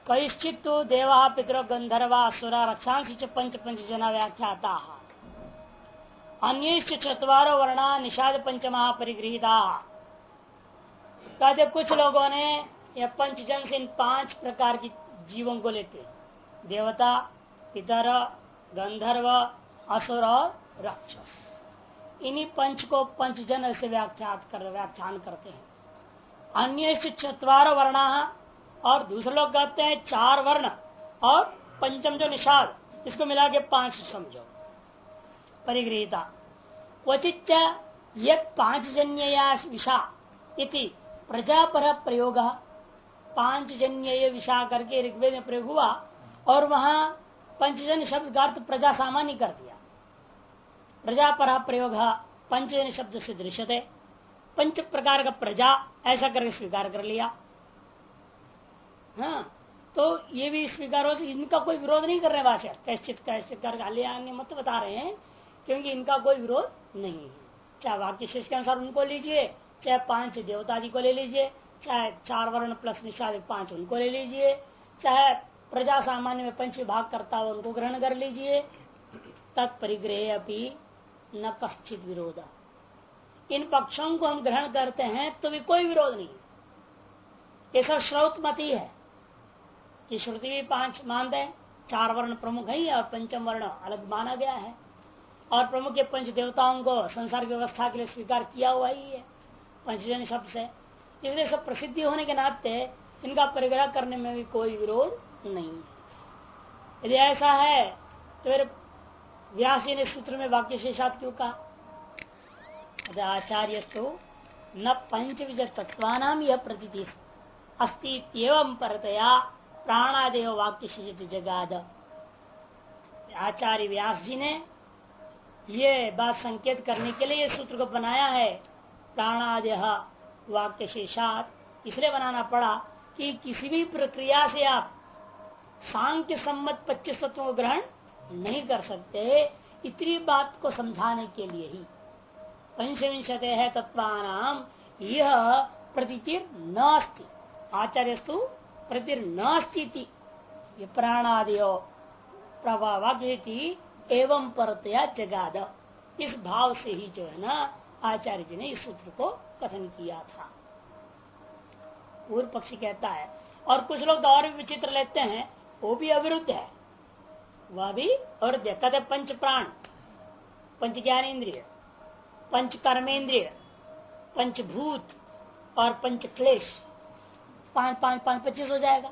कैश्चित तो देवा पितरो गंधर्वा असुरा रक्षांश पंच पंच जना व्याख्याता अन्य चतवारो वर्णा निषाद पंचमहा परिगृहिता। कहते कुछ लोगों ने यह पंचजन से इन 5 प्रकार की जीवों को लेते, देवता, पितर, गंधर्व, असुर और राक्षस। इन्हीं पंच को पंचजन से व्याख्यान करते हैं। अन्य चतवारो वर्णा, और दूसरे लोग कहते हैं 4 वर्ण और पंचम जो निषाद, इसको मिला के 5 समझो परिगृहिता। क्वचित ये 5 जन्य विषा इति प्रजापर प्रयोग, 5 जन्य विषा करके ऋग्वेद में प्रयोग हुआ और वहां पंचजन्य शब्द का अर्थ प्रजा सामान्य कर दिया। प्रजापर प्रयोग पंचजन्य शब्द से दृश्यते, 5 प्रकार का प्रजा ऐसा करके स्वीकार कर लिया। हाँ, तो ये भी स्वीकार हो, इनका कोई विरोध नहीं कर रहे भाषा, कैश्चित अन्य मत बता रहे हैं, क्योंकि इनका कोई विरोध नहीं है। चाहे वाक्य शेष के अनुसार उनको लीजिए, चाहे 5 देवतादि को ले लीजिए, चाहे 4 वर्ण प्लस निषाद 5 उनको ले लीजिए, चाहे प्रजा सामान्य में 5 विभाग करता हो उनको ग्रहण कर लीजिए। तत्परिग्रह अपनी न कश्चित विरोध, इन पक्षों को हम ग्रहण करते हैं तो भी कोई विरोध नहीं। ये सब श्रौतमती है कि श्रुति भी 5 मानते हैं, 4 वर्ण प्रमुख है और पंचम वर्ण अलग माना गया है, और प्रमुख के 5 देवताओं को संसार की व्यवस्था के लिए स्वीकार किया हुआ ही है पंचजन शब्द से। इसलिए सब प्रसिद्धि होने के नाते इनका परिग्रह करने में भी कोई विरोध नहीं है। यदि ऐसा है तो फिर व्यास जी ने सूत्र में वाक्य शेषात क्यों कहा? आचार्य न पंच विजय तत्वानाम यह प्रतीति अस्ति एवं परतया प्राणादेव वाक्य शेष जगाद। आचार्य व्यास जी ने ये बात संकेत करने के लिए ये सूत्र को बनाया है, प्राणादेह वाक्य शेषात। इसलिए बनाना पड़ा कि किसी भी प्रक्रिया से आप सांख्य सम्मत 25 तत्वों को ग्रहण नहीं कर सकते, इतनी बात को समझाने के लिए ही पंचविंशते है तत्वानाम यह प्रतीतिर नास्ति, आचार्यस्तु प्रतीर नास्ति, ये प्राणादियो प्रभावाग्यति एवं परतया जगाद। इस भाव से ही जो है ना आचार्य जी ने इस सूत्र को कथन किया था। पूर्व पक्षी कहता है, और कुछ लोग तो और भी विचित्र लेते हैं, वो भी अविरुद्ध है, वह भी अविरुद्ध। कहते पंच प्राण, पंच ज्ञानेन्द्रिय, पंच कर्मेंद्रिय, पंचभूत और पंच क्लेश, 5 5 5 25 हो जाएगा।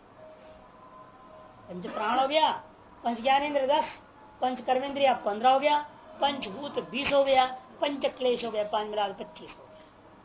पंच प्राण हो गया, पंच ज्ञानेन्द्रिय 10, पंच कर्मेंद्रिय 15 हो गया, पंचभूत 20 हो गया, पंच क्लेश हो गया 5 मिला 25 हो गया।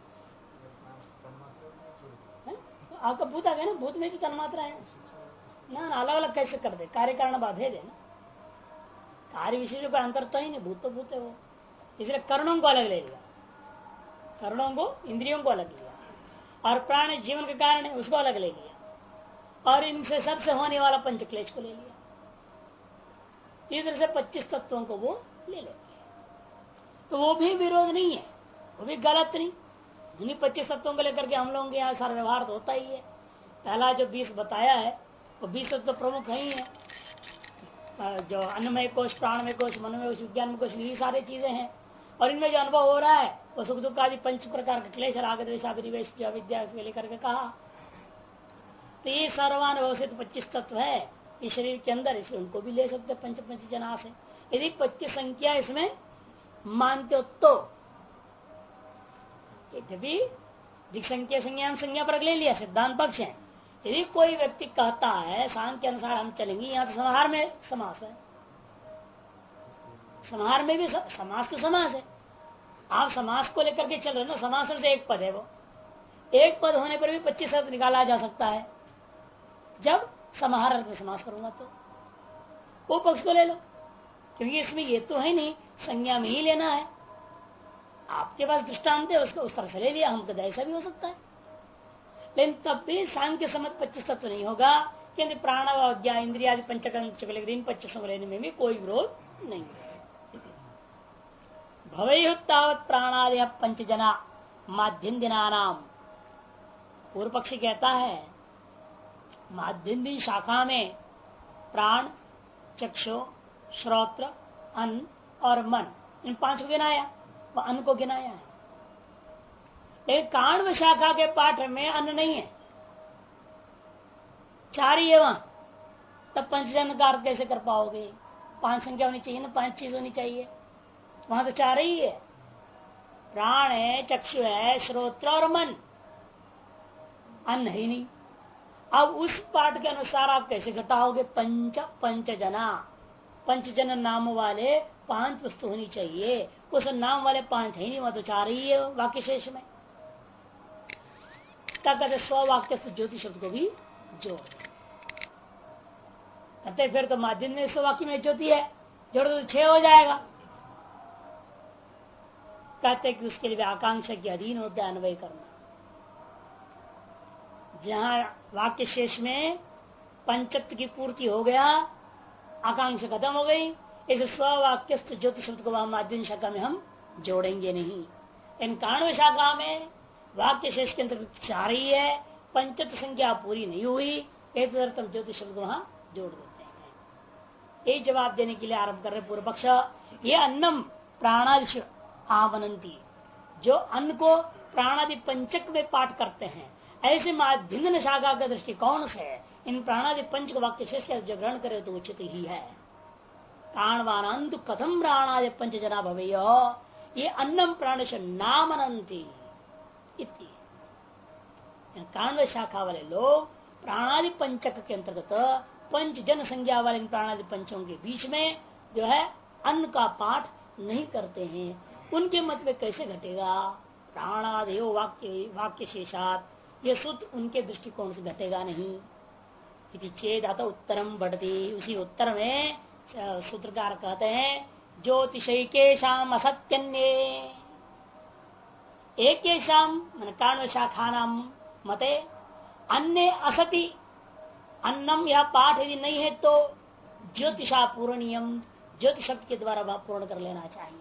आपका भूत आ गया ना, भूत में भी तन्मात्रा है ना, अलग अलग कैसे कर दे, कार्य कारण भेद है ना, कार्य विशेष का अंतर तो ही नहीं, भूत तो भूत है वो। इसलिए कर्णों को अलग ले लिया, कर्णों को इंद्रियों को अलग लिया, और प्राण जीवन के कारण है उसको अलग ले लिया, और इनसे सबसे होने वाला पंच क्लेश को ले लिया। इधर से 25 तत्वों को वो ले लेते हैं, तो वो भी विरोध नहीं है, वो भी गलत नहीं। उन्हीं 25 तत्वों को लेकर के हम लोगों के यहाँ सारा व्यवहार तो होता ही है। पहला जो 20 बताया है वो 20 तत्व प्रमुख ही है, जो अन्नमय कोश, प्राणमय कोश, मनोमय कोश, विज्ञान कोश, यही सारी चीजें हैं। और इनमें जो अनुभव हो रहा है वो सुख दुख आदि 5 प्रकार का क्लेश, राग द्वेष अभिनिवेश विद्या लेकर के कहा, तो ये सर्वानुभव से 25 तत्व है इस शरीर के अंदर, इसलिए उनको भी ले सकते पंच पंच जना से। यदि 25 संख्या इसमें मानते हो तो, यदि संख्या संज्ञा पर ले लिया, सिद्धांत पक्ष है। यदि कोई व्यक्ति कहता है सांख्य के अनुसार हम चलेंगे, यहाँ तो समाहार में समास है, समाहार में भी समास तो समास है, आप समास को लेकर के चल रहे हो ना, समास से एक पद है, वो एक पद होने पर भी 25 अर्थ निकाला जा सकता है। जब समाहार अर्थ में समास करूंगा तो वो पक्ष को ले लो, क्योंकि इसमें ये तो है नहीं, संज्ञा में ही लेना है। आपके पास दृष्टांत है, उसको उस तरह से ले लिया, हमको ऐसा भी हो सकता है। लेकिन तब भी सांख्य सम्मत 25 तत्व नहीं होगा, क्योंकि प्राण अज्ञा इंद्रिया पंचकर्म 25 लेने में भी कोई विरोध नहीं है। भवयुत्तावत प्राणादि पंचजना माध्यम दिना नाम, पूर्व पक्षी कहता है माध्यम शाखा में प्राण, चक्षु, श्रोत्र, अन्न और मन, इन 5 को गिनाया, वह अन्न को गिनाया है। लेकिन काण्व शाखा के पाठ में अन्न नहीं है, 4 ही है वहां। तब पंचजन का अर्थ कैसे कर पाओगे? 5 संख्या होनी चाहिए ना, 5 चीज होनी चाहिए। वहां तो 4 ही है, प्राण है, चक्षु है, श्रोत्र और मन, अन्न ही नहीं। अब उस पाठ के अनुसार आप कैसे घटाओगे? पंचजना, पंचजन नाम वाले 5 वस्तु होनी चाहिए। उस नाम वाले 5 है नहीं, वह तो 4 ही है वाक्य शेष में। क्या कहते? स्ववाक्य ज्योति शब्द को भी जोड़ कहते, फिर तो माध्यम में स्ववाक्य में ज्योति है, जोड़ तो 6 हो जाएगा। कहते कि उसके लिए आकांक्षा के अधीन होते अन्वय करना। जहां वाक्य शेष में पंचत्व की पूर्ति हो गया, आकांक्षा खत्म हो गई, इस स्ववाक्य ज्योति शब्द को वहां माध्यम शाखा में हम जोड़ेंगे नहीं। इन काण्व शाखा में वाक्य शेष के अंतर्गत 4 ही है, पंचत्व संख्या पूरी नहीं हुई, एक ज्योति शब्द को वहां जोड़ देते हैं। एक जवाब देने के लिए आरंभ कर रहे पूर्व पक्ष, ये अन्नम प्राणादिश आवनंती, जो अन्न को प्राणादि पंचक में पाठ करते हैं, ऐसे भिन्न शाखा के दृष्टिकोण से इन प्राणादि पंच को वाक्य शेष जो ग्रहण करे तो उचित ही है। काणवानंत कथम प्राणादि पंच जना भवे, ये अन्नम प्राणश नाम अनंती। काण्व शाखा वाले लोग प्राणादि पंचक के अंतर्गत पंच जन संज्ञा वाले प्राणादि पंचों के बीच में जो है अन्न का पाठ नहीं करते हैं। उनके मत में कैसे घटेगा? प्राणादेव वाक्य शेषात, ये सूत्र उनके दृष्टिकोण से घटेगा नहीं। चेत अतः उत्तरम बढ़ती, उसी उत्तर में सूत्रकार कहते हैं ज्योतिषैकेशाम असत्यन्ये, एकेशाम काण्व शाखा नाम मते अन्य असति, अन्नम यह पाठ यदि नहीं है तो ज्योतिषा पूर्णियम, ज्योतिष शब्द के द्वारा वह पूर्ण कर लेना चाहिए।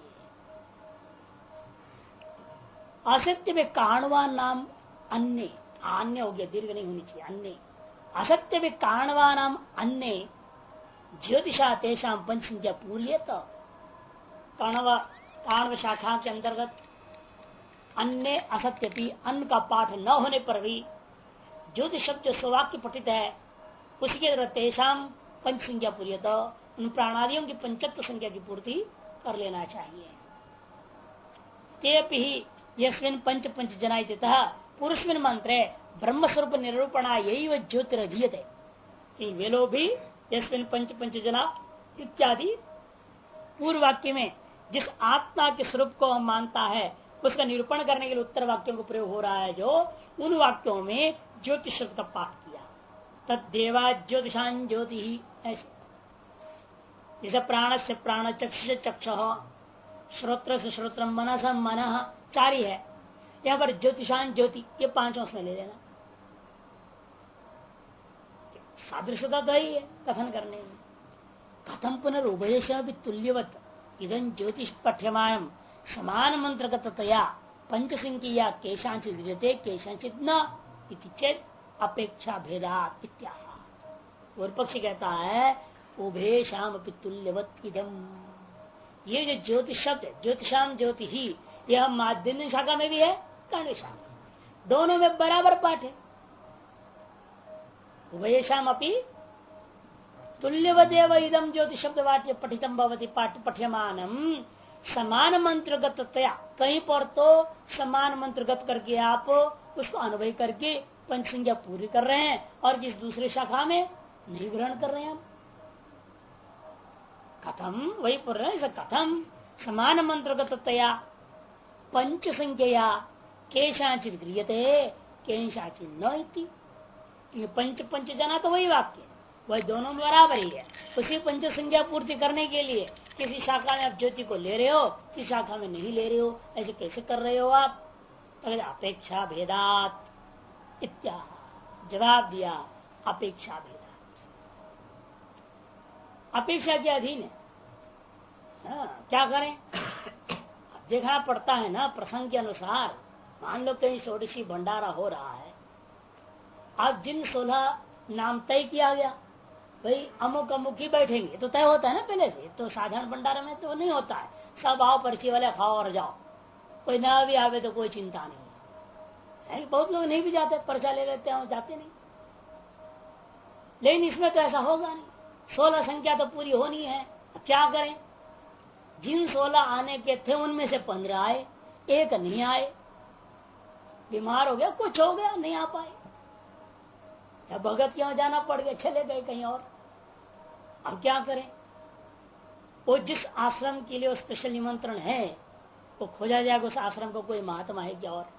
असत्य में काणवा नाम अन्य, अन्य हो गया, दीर्घ नहीं होनी चाहिए, अन्य। असत्य में काणवा नाम अन्य ज्योतिषा तेषाम पंच संख्या पूरी, तो काण्व शाखा के अंतर्गत अन्य असत्य भी अन्न का पाठ न होने पर भी ज्योतिष शब्द जो स्ववाक्य पठित है उसके द्वारा तेषाम पंच संख्या पूरी, तो उन प्राणादियों की पंचत्व संख्या की पूर्ति कर लेना चाहिए। तेपि यस्मिन् पंच पंच जना पुरुषमिन मंत्रे ब्रह्म स्वरूप निरूपणा यही वह ज्योतिरधीयते, वे लोग भी यस्मिन् पंच पंच जना इत्यादि पूर्व वाक्य में जिस आत्मा के स्वरूप को हम मानता है उसका निरूपण करने के लिए उत्तर वाक्यों को प्रयोग हो रहा है, जो उन वाक्यों में ज्योतिष शब्द का पाठ किया। तदेवा ज्योतिषान ज्योति ही, ऐसे जैसे प्राण से प्राण, चक्षु से चक्ष, श्रोत्र से श्रोत्र, मन से मन, 4 ही है। यहाँ पर ज्योतिषान ज्योति, ये 5 उसमें ले लेना। सादृश्यता तो ही है कथन करने में। कथम पुनर्उभयश तुल्यवत इदं ज्योतिष पठ्यमानम समान मंत्रगतया पंचसिंकिया केशांचित विजते केशांचित न इति चेत अपेक्षा भेदात इत्याह। और पक्षी कहता है उभे शाम तुल्यवत इदम, ये जो ज्योतिष शब्द है, ज्योतिषाम ज्योति ही, यह माध्यम शाखा में भी है, काण्व शाखा, दोनों में बराबर पाठ है। उभयशाम अपनी तुल्यवदेव इदम ज्योतिष शब्द वाक्य पठितम भवति पठ्यमानम समान मंत्रगतया, कहीं पर तो समान मंत्रगत करके आप उसको अनुभव करके पंच संज्ञा पूरी कर रहे हैं, और जिस दूसरे शाखा में नहीं ग्रहण कर रहे हैं। कथम वही पढ़ रहे हैं, कथम समान मंत्रगतया पंच संज्ञा केशाचित गृह्यते केशाचित न इति। पंच पंच जना तो वही वाक्य, वही दोनों बराबर ही है। उसी पंच संज्ञा पूर्ति करने के लिए किसी शाखा में आप ज्योति को ले रहे हो, किसी शाखा में नहीं ले रहे हो, ऐसे कैसे कर रहे हो आप? अपेक्षा भेदात इत्या जवाब दिया, अपेक्षा भेदात, अपेक्षा के अधीन है। क्या करें? देखना पड़ता है ना प्रसंग के अनुसार। मान लो कहीं षोडशी भंडारा हो रहा है, आप जिन 16 नाम तय किया गया, भाई अमुक अमुक ही बैठेंगे, तो तय होता है ना पहले से। तो साधारण भंडारा में तो नहीं होता है, सब आओ पर्ची वाले खाओ और जाओ, कोई ना भी आवे तो कोई चिंता नहीं है। बहुत लोग नहीं भी जाते, पर्चा ले लेते हैं और जाते नहीं। लेकिन इसमें तो ऐसा होगा नहीं, 16 संख्या तो पूरी होनी है। क्या करें, जिन 16 आने के थे उनमें से 15 आए, एक नहीं आए, बीमार हो गया, कुछ हो गया, नहीं आ पाए, या भगत क्यों जाना पड़ गया, चले गए कहीं और। अब क्या करें, वो जिस आश्रम के लिए वो स्पेशल निमंत्रण है वो खोजा जाएगा, उस आश्रम को कोई महात्मा है क्या, और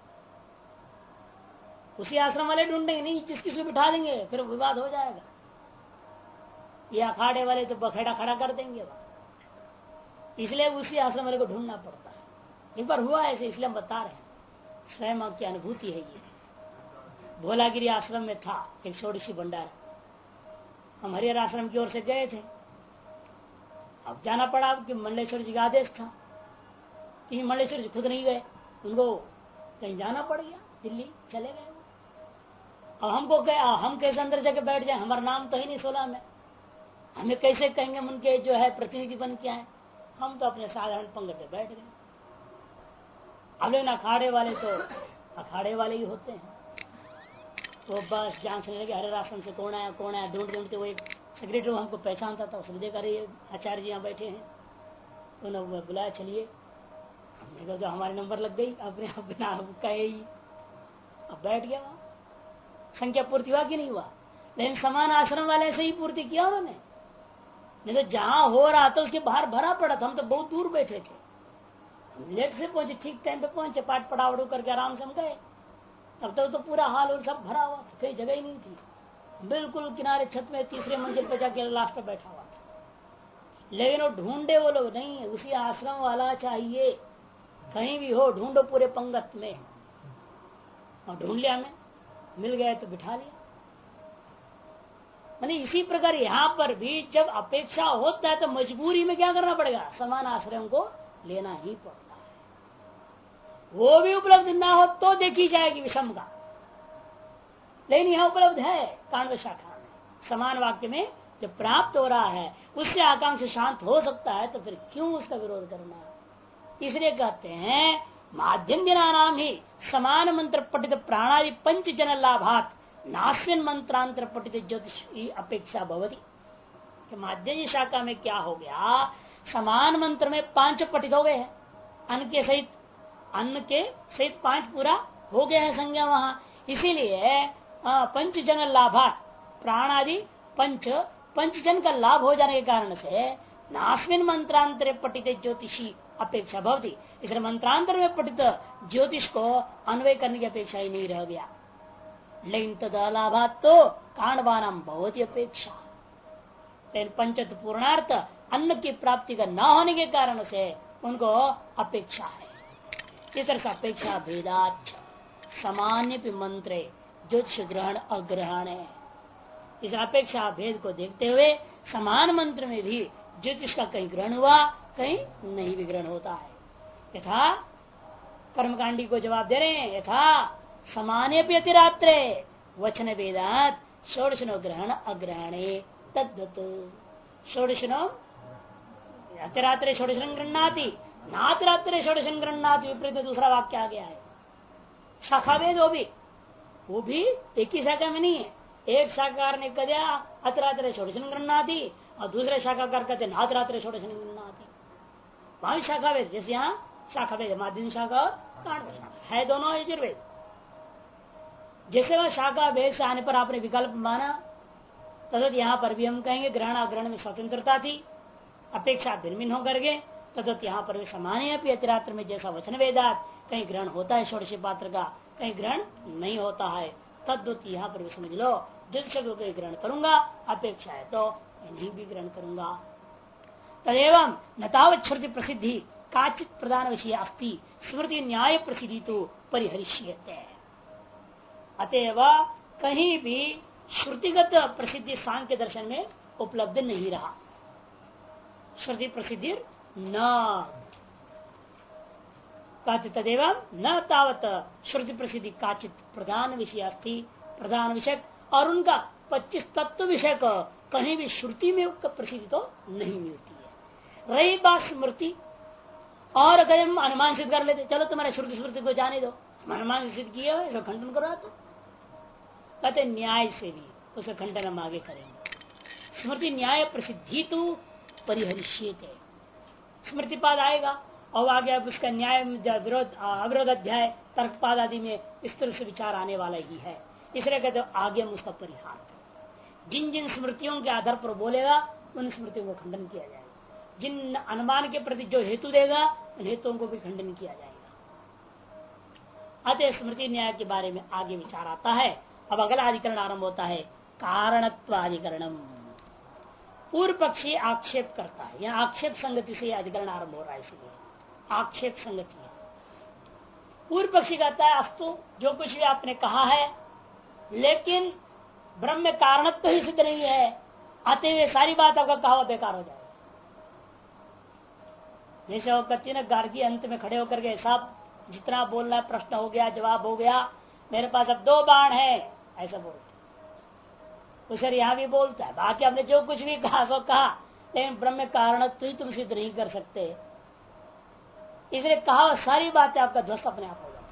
उसी आश्रम वाले ढूंढेंगे नहीं, जिसकी से बिठा देंगे, फिर विवाद हो जाएगा। ये अखाड़े वाले तो बखेड़ा खड़ा कर देंगे वहां, इसलिए उसी आश्रम वाले को ढूंढना पड़ता है। एक बार हुआ ऐसे, इसलिए हम बता रहे हैं, स्वयं की अनुभूति है ये। भोलागिरी आश्रम में था एक षोडशी भंडारा, हम हरिहर आश्रम की ओर से गए थे। अब जाना पड़ा कि मंडलेश्वर जी का आदेश था, कि मंडलेश्वर जी खुद नहीं गए, उनको कहीं जाना पड़ गया, दिल्ली चले गए। अब हमको हम कैसे अंदर जाके बैठ जाए, हमारा नाम तो ही नहीं 16 में, हमें कैसे कहेंगे उनके जो है प्रतिनिधि बन के आए। हम तो अपने साधारण पंगत पे बैठ गए। अब लेकिन अखाड़े वाले तो अखाड़े वाले ही होते हैं, तो बस जान सुनने लगे हरे राशन से कौन आया कौन आया, ढूंढते ढूंढते वो एक सेक्रेटरी हमको पहचानता था, उसने देखा रही आचार्य जी यहाँ बैठे हैं, तो उन्होंने बुलाया, चलिए। हमने कहा तो हमारे नंबर लग गई, अपने अपना कहे ही। अब बैठ गया, वहां संख्या पूर्ति हुआ कि नहीं हुआ, लेकिन समान आश्रम वाले से ही पूर्ति किया उन्होंने। नहीं तो जहां हो रहा था उसके बाहर भरा पड़ा था, हम तो बहुत दूर बैठे थे, हम लेट से पहुंचे, ठीक टाइम पे पहुंचे, पाठ पढ़ावड़ू करके आराम से हम गए। तब तक तो पूरा हाल और सब भरा हुआ, कहीं जगह ही नहीं थी, बिल्कुल किनारे छत में तीसरे मंजिल पे जाके लास्ट पे बैठा हुआ था। लेकिन वो ढूंढे वो लोग नहीं, उसी आश्रम वाला चाहिए, कहीं भी हो ढूंढो पूरे पंगत में। और ढूंढ लिया, हमें मिल गया तो बिठा लिया। मानी इसी प्रकार यहाँ पर भी जब अपेक्षा होता है तो मजबूरी में क्या करना पड़ेगा, समान आश्रम को लेना ही पड़ता है। वो भी उपलब्ध ना हो तो देखी जाएगी विषम का, लेकिन यहाँ उपलब्ध है कांड शाखा में, समान वाक्य में जब प्राप्त हो रहा है उससे आकांक्षा शांत हो सकता है, तो फिर क्यों उसका विरोध करना। इसलिए कहते हैं माध्यम दिना नाम ही समान मंत्र पठित प्राणादि पंच जन लाभात नास्मिन मंत्रांतर पठित ज्योतिष अपेक्षा भवती। माध्यम शाखा में क्या हो गया, समान मंत्र में 5 पठित हो गए हैं, अन्न के सहित 5 पूरा हो गया है संज्ञा वहां। इसीलिए पंच जन लाभात प्राणादि पंचजन का लाभ हो जाने के कारण से नास्मिन मंत्रांतरे पठित ज्योतिषी अपेक्षा भवती, इसलिए मंत्रांतर में पठित ज्योतिष को अन्वय करने की अपेक्षा ही नहीं रह गया। लेकिन तदलाभात तो कांडवानाम बहुत ही अपेक्षा, लेकिन पंचत पूर्णार्थ अन्न की प्राप्ति का न होने के कारण से उनको अपेक्षा है। इस तरह से अपेक्षा भेदाच सामान्य मंत्रे ज्योतिष ग्रहण अग्रहण है। इस अपेक्षा भेद को देखते हुए समान मंत्र में भी ज्योतिष का कहीं ग्रहण हुआ, कहीं नहीं भी ग्रहण होता है। यथा कर्मकांडी को जवाब दे रहे हैं, यथा समाने भी अतिरात्रे वचन वेदात षोडशनो ग्रहण अग्रहणे तद्वत। षोडशनो अतिरात्रे षोडशन गृहणाति नातिरात्रे षोडशन गृहणाति, विपरीत में दूसरा वाक्य आ गया है। शाखा भेद वो भी एक ही शाखा में नहीं है। एक शाखाकार ने कह दिया अतिरात्रे षोडशन गृहणाति और दूसरे शाखाकार कहते नातिरात्रे षोडशन गृहणाति, वहां शाखा भेद। जैसे यहाँ शाखा भेद माध्यम शाखा और कांड शाखा है, दोनों यजुर्वेद। जैसे वह शाखा भेद से आने पर आपने विकल्प माना, तदत यहाँ पर भी हम कहेंगे ग्रहण अग्रहण में स्वतंत्रता थी, अपेक्षा भिन्न होकर के, तदत यहाँ पर भी समान अतिरात्र में जैसा वचन वेदात कहीं ग्रहण होता है षोडशी पात्र का, कहीं ग्रहण नहीं होता है, तद्वत यहाँ पर भी समझ लो जिस शब्द को ग्रहण करूंगा अपेक्षा है तो नहीं भी ग्रहण करूंगा। तदेवं नतावत श्रुति प्रसिद्धि काचित प्रधान विषय अस्ति स्मृति न्याय प्रसिद्धि तो परिहरिष्यते। अतएव कहीं भी श्रुतिगत प्रसिद्धि सांख्य दर्शन में उपलब्ध नहीं रहा। श्रुति प्रसिद्धि न कहते तदेव न तावत श्रुति प्रसिद्धि काचित प्रधान विषय अस्ति, प्रधान विषय और उनका 25 तत्व विषय को कहीं भी श्रुति में प्रसिद्धि तो नहीं मिलती है। रही बात स्मृति, और अगर हम अनुमान सिद्ध कर लेते, चलो तुम्हारे श्रुति स्मृति को जाने दो, अनुमान सिद्ध किया है तो खंडन करो, तो कहते न्याय से भी उसका खंडन हम आगे करेंगे। स्मृति न्याय प्रसिद्धि तो परिहरिष्यते, स्मृति पाद आएगा और आगे अब उसका न्याय विरोध अविरोध अध्याय तर्कपाद आदि में इस तरह से विचार आने वाला ही है। इसलिए कहते आगे हम उसका परिहार, जिन जिन स्मृतियों के आधार पर बोलेगा उन स्मृतियों को खंडन किया जाएगा, जिन अनुमान के प्रति जो हेतु देगा उन हेतुओं को भी खंडन किया जाएगा। अतः स्मृति न्याय के बारे में आगे विचार आता है। अब अगला अधिकरण आरंभ होता है, कारणत्वाधिकरणम। पूर्व पक्षी आक्षेप करता है, यहाँ आक्षेप संगति से अधिकरण आरंभ हो रहा है, इसलिए आक्षेप संगति है। पूर्व पक्षी कहता है अस्तु, जो कुछ भी आपने कहा है, लेकिन ब्रह्म में कारणत्व ही सिद्ध नहीं है, आते हुए सारी बात आपका कहा बेकार हो जाएगा। जैसे वो कहती है ना, गार्गी अंत में खड़े होकर के साहब जितना बोलना है प्रश्न हो गया, जवाब हो गया, मेरे पास अब 2 बाण है, ऐसा बोलते। उसे यहाँ भी बोलता है, बाकी आपने जो कुछ भी कहा सो कहा, लेकिन ब्रह्म कारणत्व ही तुम सिद्ध नहीं कर सकते, इसलिए कहा सारी बातें आपका ध्वस्त अपने आप हो जाए।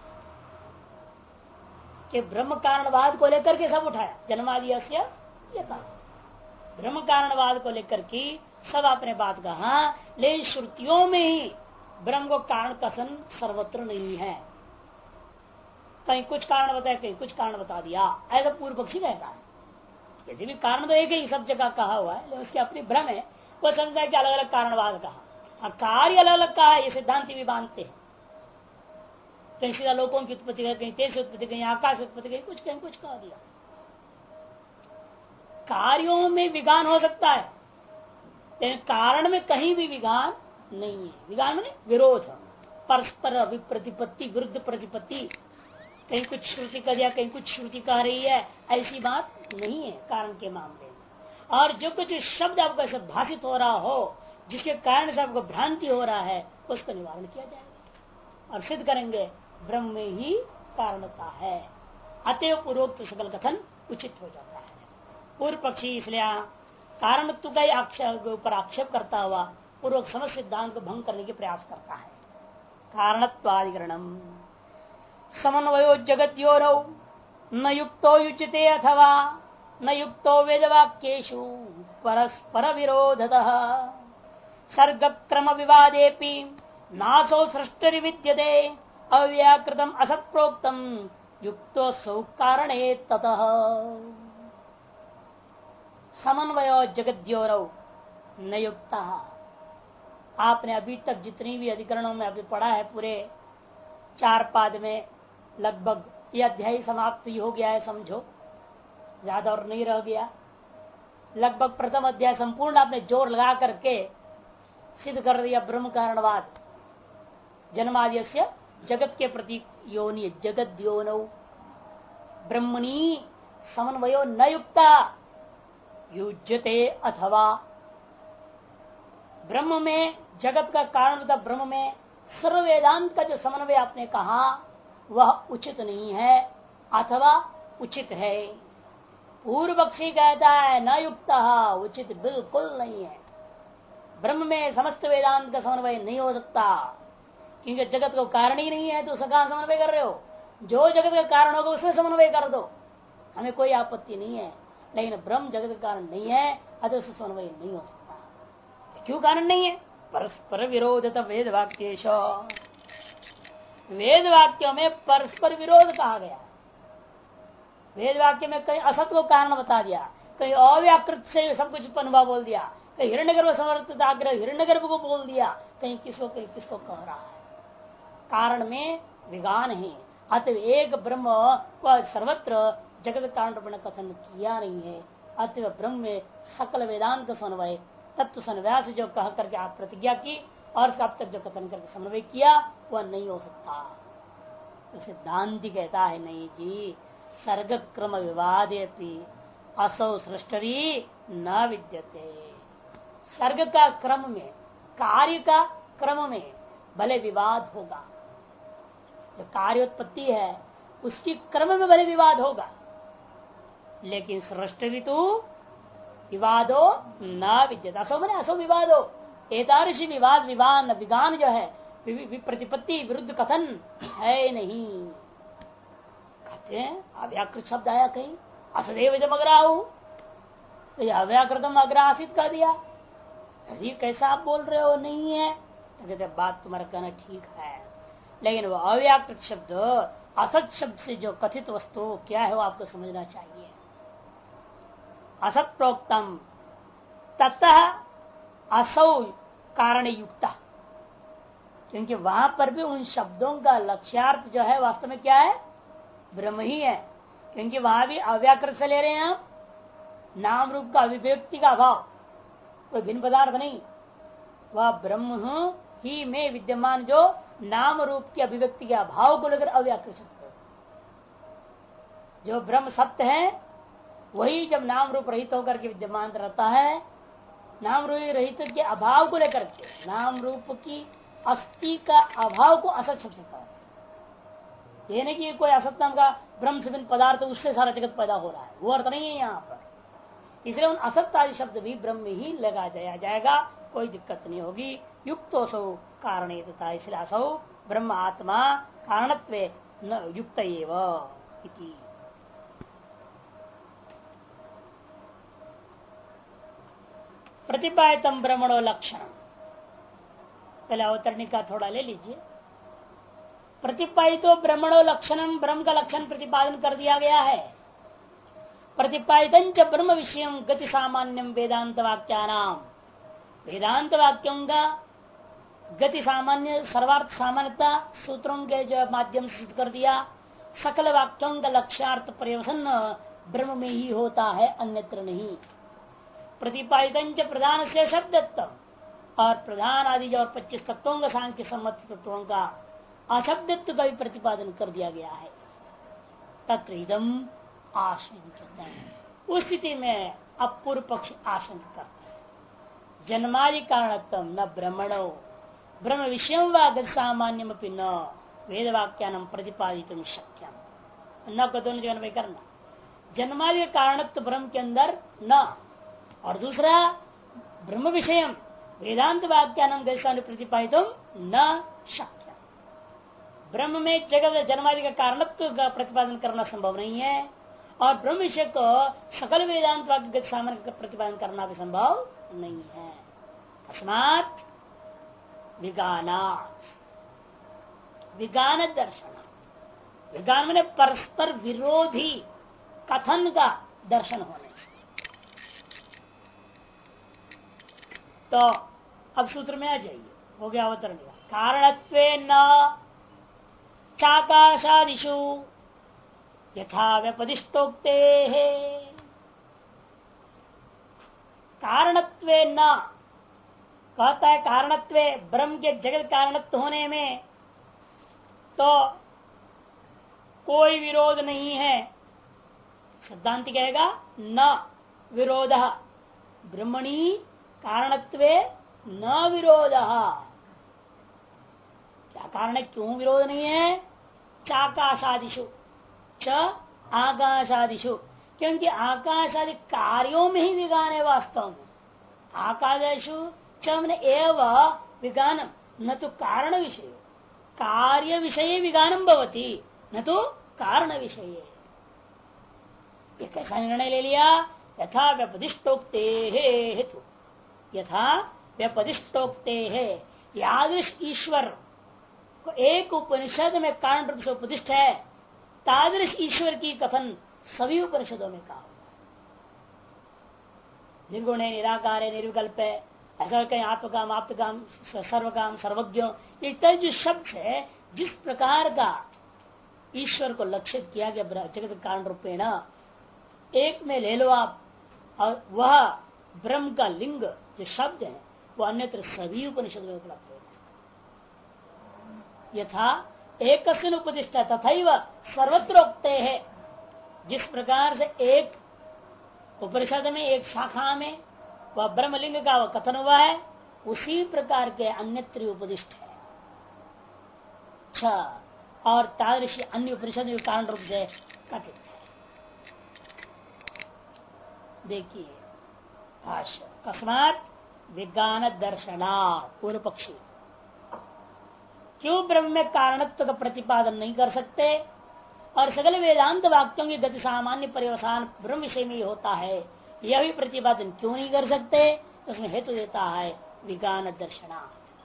कि ब्रह्म कारणवाद को लेकर के सब उठाया, जन्मादि ये कहा ब्रह्म कारणवाद को लेकर के सब आपने बात कहा, लेकिन श्रुतियों में ही ब्रह्म को कारण कथन सर्वत्र नहीं है। कहीं कुछ कारण बताया, कहीं कुछ कारण बता दिया, ऐसा पूर्व पक्षी कहता है। यदि भी कारण तो एक ही सब जगह कहा हुआ है, लेकिन उसकी अपनी भ्रम है, वो समझा है कि अलग अलग कारणवाद कहा, कार्य अलग अलग कहा है, ये सिद्धांति भी मानते हैं। कहीं सीधा लोगों की उत्पत्ति है, कहीं तेज उत्पत्ति, कहीं आकाश उत्पत्ति, कहीं कुछ कहा दिया। कार्यों में विज्ञान हो सकता है, लेकिन कारण में कहीं भी विज्ञान नहीं है। विज्ञान में विरोध, परस्पर विप्रतिपत्ति, विरुद्ध प्रतिपत्ति, कहीं कुछ श्रुति कर दिया, कहीं कुछ श्रुति कह रही है, ऐसी बात नहीं है कारण के मामले में। और जो कुछ शब्द आपको ऐसे भाषित हो रहा हो, जिसके कारण से आपको भ्रांति हो रहा है, उसका निवारण किया जाएगा और सिद्ध करेंगे ब्रह्म में ही कारणता है। अतएव पूर्वोक्त सकल कथन उचित हो जाता है। पूर्व पक्षी इसलिए कारणत्व का ही ऊपर आक्षेप करता हुआ पूर्वक समस्त सिद्धांत को भंग करने के प्रयास करता है। कारणत्वाधिकरणम समन्वयो जगत्योरौ न युक्तो युचिते अथवा न युक्तो वेदवाक्येषु परस्पर विरोधतः सर्ग क्रम विवादेपि नासो सृष्टिर्विद्यते अव्याकृतम असत्प्रोक्तम युक्तो सौ कारणे ततः। समन्वयो जगद्योरौ न युक्ता, आपने अभी तक जितनी भी अधिकरणों में अभी पढ़ा है, पूरे 4 पाद में लगभग ये अध्याय समाप्त हो गया है, समझो, ज्यादा और नहीं रह गया। लगभग प्रथम अध्याय संपूर्ण आपने जोर लगा करके सिद्ध कर दिया ब्रह्म कारणवाद, जन्माद्यस्य जगत के प्रति योनि जगद योनौ ब्रह्मणी समन्वयो न युक्ता युज्यते अथवा, ब्रह्म में जगत का कारण होता ब्रह्म में सर्व वेदांत का जो समन्वय आपने कहा वह उचित नहीं है अथवा उचित है। पूर्व पक्षी कहता है न युक्ता, उचित बिल्कुल नहीं है। ब्रह्म में समस्त वेदांत का समन्वय नहीं हो सकता, क्योंकि जगत को कारण ही नहीं है, तो उसका कहां समन्वय कर रहे हो? जो जगत का कारण होगा उसमें समन्वय कर दो, हमें कोई आपत्ति नहीं है। लेकिन ब्रह्म जगत का कारण नहीं है, अतः उससे समन्वय नहीं हो सकता। क्यों कारण नहीं है? परस्पर विरोध वेद वाक्य, वेद वाक्यों में परस्पर विरोध कहा गया। वेद वाक्य में कहीं असत को कारण बता दिया, कहीं अव्याकृत से सब कुछ उत्पन्न हुआ बोल दिया, कहीं हिरण्यगर्भ समर्पित आग्रह हिरण्यगर्भ को बोल दिया, कहीं किसको कह रहा है। कारण में विज्ञान है, अतः एक ब्रह्म को सर्वत्र जगत कारण कथन किया नहीं है। अतः ब्रह्म में सकल वेदांत समन्वय तत्व संन्यास जो कह करके आप प्रतिज्ञा की और अब तक जो कथन करके समन्वय किया वह नहीं हो सकता। तो सिद्धांति कहता है नहीं जी, सर्ग क्रम विवादे असौ सृष्टि न विद्यते। सर्ग का क्रम में, कार्य का क्रम में भले विवाद होगा, जो कार्योत्पत्ति है उसकी क्रम में भले विवाद होगा, लेकिन सृष्टि तो विवादो न विद्यता। असो मैंने असो विवादो, एतादृशी विवाद विवान विगान जो है प्रतिपत्ति विरुद्ध कथन है नहीं। कहते हैं अव्याकृत शब्द आया कहीं, असदेव जब अग्राहु, तो अव्याकृतम अग्रासित कर दिया। अरे कैसा आप बोल रहे हो, नहीं है। तो कहते बात तुम्हारा कहना ठीक है, लेकिन वो अव्याकृत शब्द असत शब्द से जो कथित वस्तु क्या है वो आपको समझना चाहिए। असत प्रोक्तम ततः असौ कारण युक्ता, क्योंकि वहां पर भी उन शब्दों का लक्ष्यार्थ जो है वास्तव में क्या है, ब्रह्म ही है। क्योंकि वहां भी अव्याकृत से ले रहे हैं आप, नाम रूप का अभिव्यक्ति का अभाव, कोई भिन्न पदार्थ नहीं, वह ब्रह्म ही में विद्यमान जो नाम रूप की अभिव्यक्ति के अभाव को लेकर अव्याकृत शब्द। जो ब्रह्म सत्य है वही जब नाम रूप रहित होकर के विद्यमान रहता है, नाम रूप रहित के अभाव को लेकर के, नाम रूप की अस्थि का अभाव को असत शब्द से कहा। ये नहीं कि कोई असत नाम का ब्रह्म से भिन्न पदार्थ उससे सारा जगत पैदा हो रहा है, वो अर्थ नहीं है यहाँ पर। इसलिए उन असत आदि शब्द भी ब्रह्म ही लगा दिया जाएगा, कोई दिक्कत नहीं होगी। युक्तोसौ कारण तथा, इसलिए असौ ब्रह्म आत्मा कारणत्वे न युक्त एव इति। प्रतिपादितम ब्रह्मणो लक्षण, पहले अवतरणी का थोड़ा ले लीजिए। प्रतिपादितो ब्रह्मणो लक्षणम, ब्रह्म का लक्षण प्रतिपादन कर दिया गया है। प्रतिपादित ब्रह्म विषय गति सामान्यम वेदांत वाक्यानाम, वेदांत वाक्यों का गति सामान्य सर्वार्थ सामान्यता सूत्रों के जो माध्यम से सिद्ध कर दिया। सकल वाक्यों का लक्ष्यार्थ पर्यवसन ब्रह्म में ही होता है, अन्यत्र नहीं। प्रतिपादित प्रधान से शब्दत्व, और प्रधान आदि जो 25 तत्वों का सांख्य सम्मत तत्वों का अशब्दत्व का भी प्रतिपादन कर दिया गया है। तत्र इदम आशंकते, उस स्थिति में अपूर्व पक्ष आशंका करते हैं जन्मादि कारणत्व न ब्रह्मणो ब्रह्म विषयम व गति सामान्यम न वेद वाक्यान प्रतिपादित शक्यम, न को दोनों जगह में करना। जन्मादि कारणत्व ब्रह्म के अंदर न, और दूसरा ब्रह्म विषयम वेदांत वाक्यान गति प्रतिपादित न शक्य। ब्रह्म में जगत जन्मादि का कारणत्व का प्रतिपादन करना संभव नहीं है, और ब्रह्म विषय को सकल वेदांत वाक्य सामान्य का प्रतिपादन करना भी संभव नहीं है। अस्मात् विगानात्, विगान दर्शन, विगान में परस्पर विरोधी कथन का दर्शन होने से। तो अब सूत्र में आ जाइए, हो गया अवतरण। कारणत्वे न चाकाशादिषु यथा व्यपदिष्टोक्ते है, कारणत्वे न कहता है, कारणत्वे ब्रह्म के जगत कारणत्व होने में तो कोई विरोध नहीं है। सिद्धांत कहेगा न विरोध, ब्रह्मणी कारणत्वे न विरोध। क्या कारण है, क्यों विरोध नहीं है? चाकाशादिशु, च आकाशादिशु, क्योंकि आकाशादि कार्यों में ही विगान है वास्तव में। आकाशु चमन एव विगानम, न तो कारण विषय, कार्य विषय विगानम भवति, न तो कारण विषय। ये कैसा निर्णय ले लिया? यथा व्यपदिष्टोक्ते हेतु, यथा व्यपदिष्टोक्ते है, यादृश ईश्वर को एक उपनिषद में कारण रूप से उपदिष्ट है, तादृश ईश्वर की कथन सभी उपनिषदों में कहा। निर्गुण है, निराकार है, निर्विकल्प है, ऐसा कहीं आत्मकाम आप्तकाम सर्वकाम सर्वज्ञ, इत्यादि जो शब्द है, जिस प्रकार का ईश्वर को लक्षित किया गया जगत कारण रूपेण, एक में ले लो आप, और वह ब्रह्म का लिंग जो शब्द है वो अन्यत्र सभी उपनिषद में उपलब्ध है। यथा एक उपदिष्ट तथा सर्वत्रोक्ते है, जिस प्रकार से एक उपनिषद में एक शाखा में वह ब्रह्मलिंग का वह कथन हुआ है, उसी प्रकार के अन्यत्र उपदिष्ट है। और तादृशी अन्य उपनिषद में कारण रूप से कथित है। देखिए भाष्य कस्मात विज्ञान दर्शना पूर्व पक्षी क्यों ब्रह्म में कारणत्व का प्रतिपादन नहीं कर सकते और सगल वेदांत वाक्यों की गति सामान्य पर्यवसान ब्रह्म विषय में ही होता है, यह भी प्रतिपादन क्यों नहीं कर सकते? उसमें हेतु देता है विज्ञान दर्शना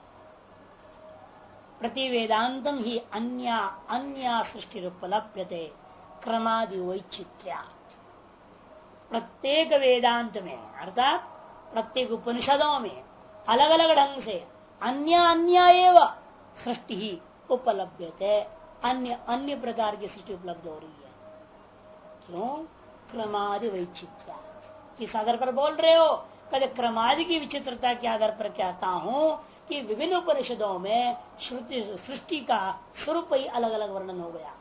प्रति वेदांतम ही अन्य अन्य सृष्टि उपलभ्यते क्रमादि वैचित्र्या। प्रत्येक वेदांत में अर्थात प्रत्येक उपनिषदों में अलग अलग ढंग से अन्य अन्य एवं सृष्टि ही उपलब्धते, अन्य अन्य प्रकार की सृष्टि उपलब्ध हो रही है। क्यों? क्रमादि वैचित्र्या। किस आधार पर बोल रहे हो? कहते क्रमादि की विचित्रता के आधार पर कहता हूं कि विभिन्न उपनिषदों में श्रुति सृष्टि का स्वरूप ही अलग अलग वर्णन हो गया।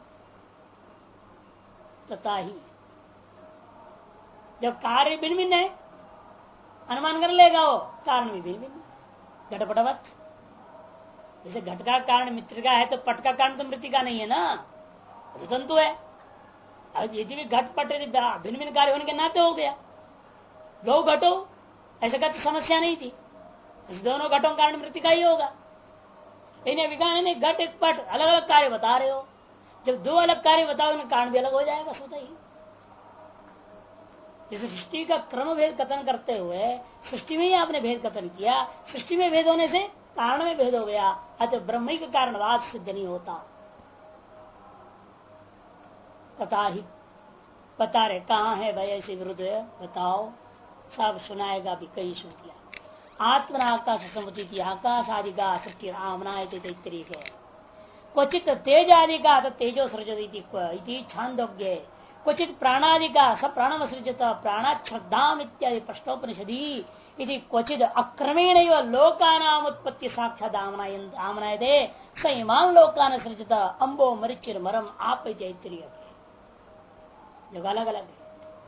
तथा ही जब कार्य भिन्न भिन्न है अनुमान कर लेगा वो कारण भी भिन्न भिन्न। घटपटवत जैसे घट का कारण मृतिका है तो पट का कारण तो मृतिका नहीं है ना, तो तंतु है। अब यदि भी घट पट भिन्न भिन्न कार्य होने के नाते हो गया दो घटो, ऐसा का तो समस्या नहीं थी, दोनों घटों कारण मृतिका ही होगा। लेकिन विज्ञान ने घट एक पट अलग अलग कार्य बता रहे हो, जब दो अलग कार्य बताओ उनका कारण भी अलग हो जाएगा स्वतः ही। जैसे सृष्टि का क्रम भेद कथन करते हुए सृष्टि में ही आपने भेद कथन किया, सृष्टि में भेद होने से कारण में भेद हो गया, अतः ब्रह्म का कारणवाद सिद्ध नहीं होता। तथा ही बता रहे कहाँ है भाई ऐसे विरुद्ध बताओ, सब सुनाएगा भी कई श्रुतियां। आत्मना आकाश समुचित आकाश आदि का सृष्टि आमना क्वचित तेज आदि का तेजो सृजती छांदोग्य क्वचित प्राणादि का स प्राणम सृजत प्राणाच्छ्रद्धाम इत्यादि प्रश्नोपनिषदी यदि क्वचित अक्रमेण लोकानाम उत्पत्ति साक्षात आमनायते स इमान लोकान सृजत अम्बो मरिचिर मरम आप जगह अलग अलग है।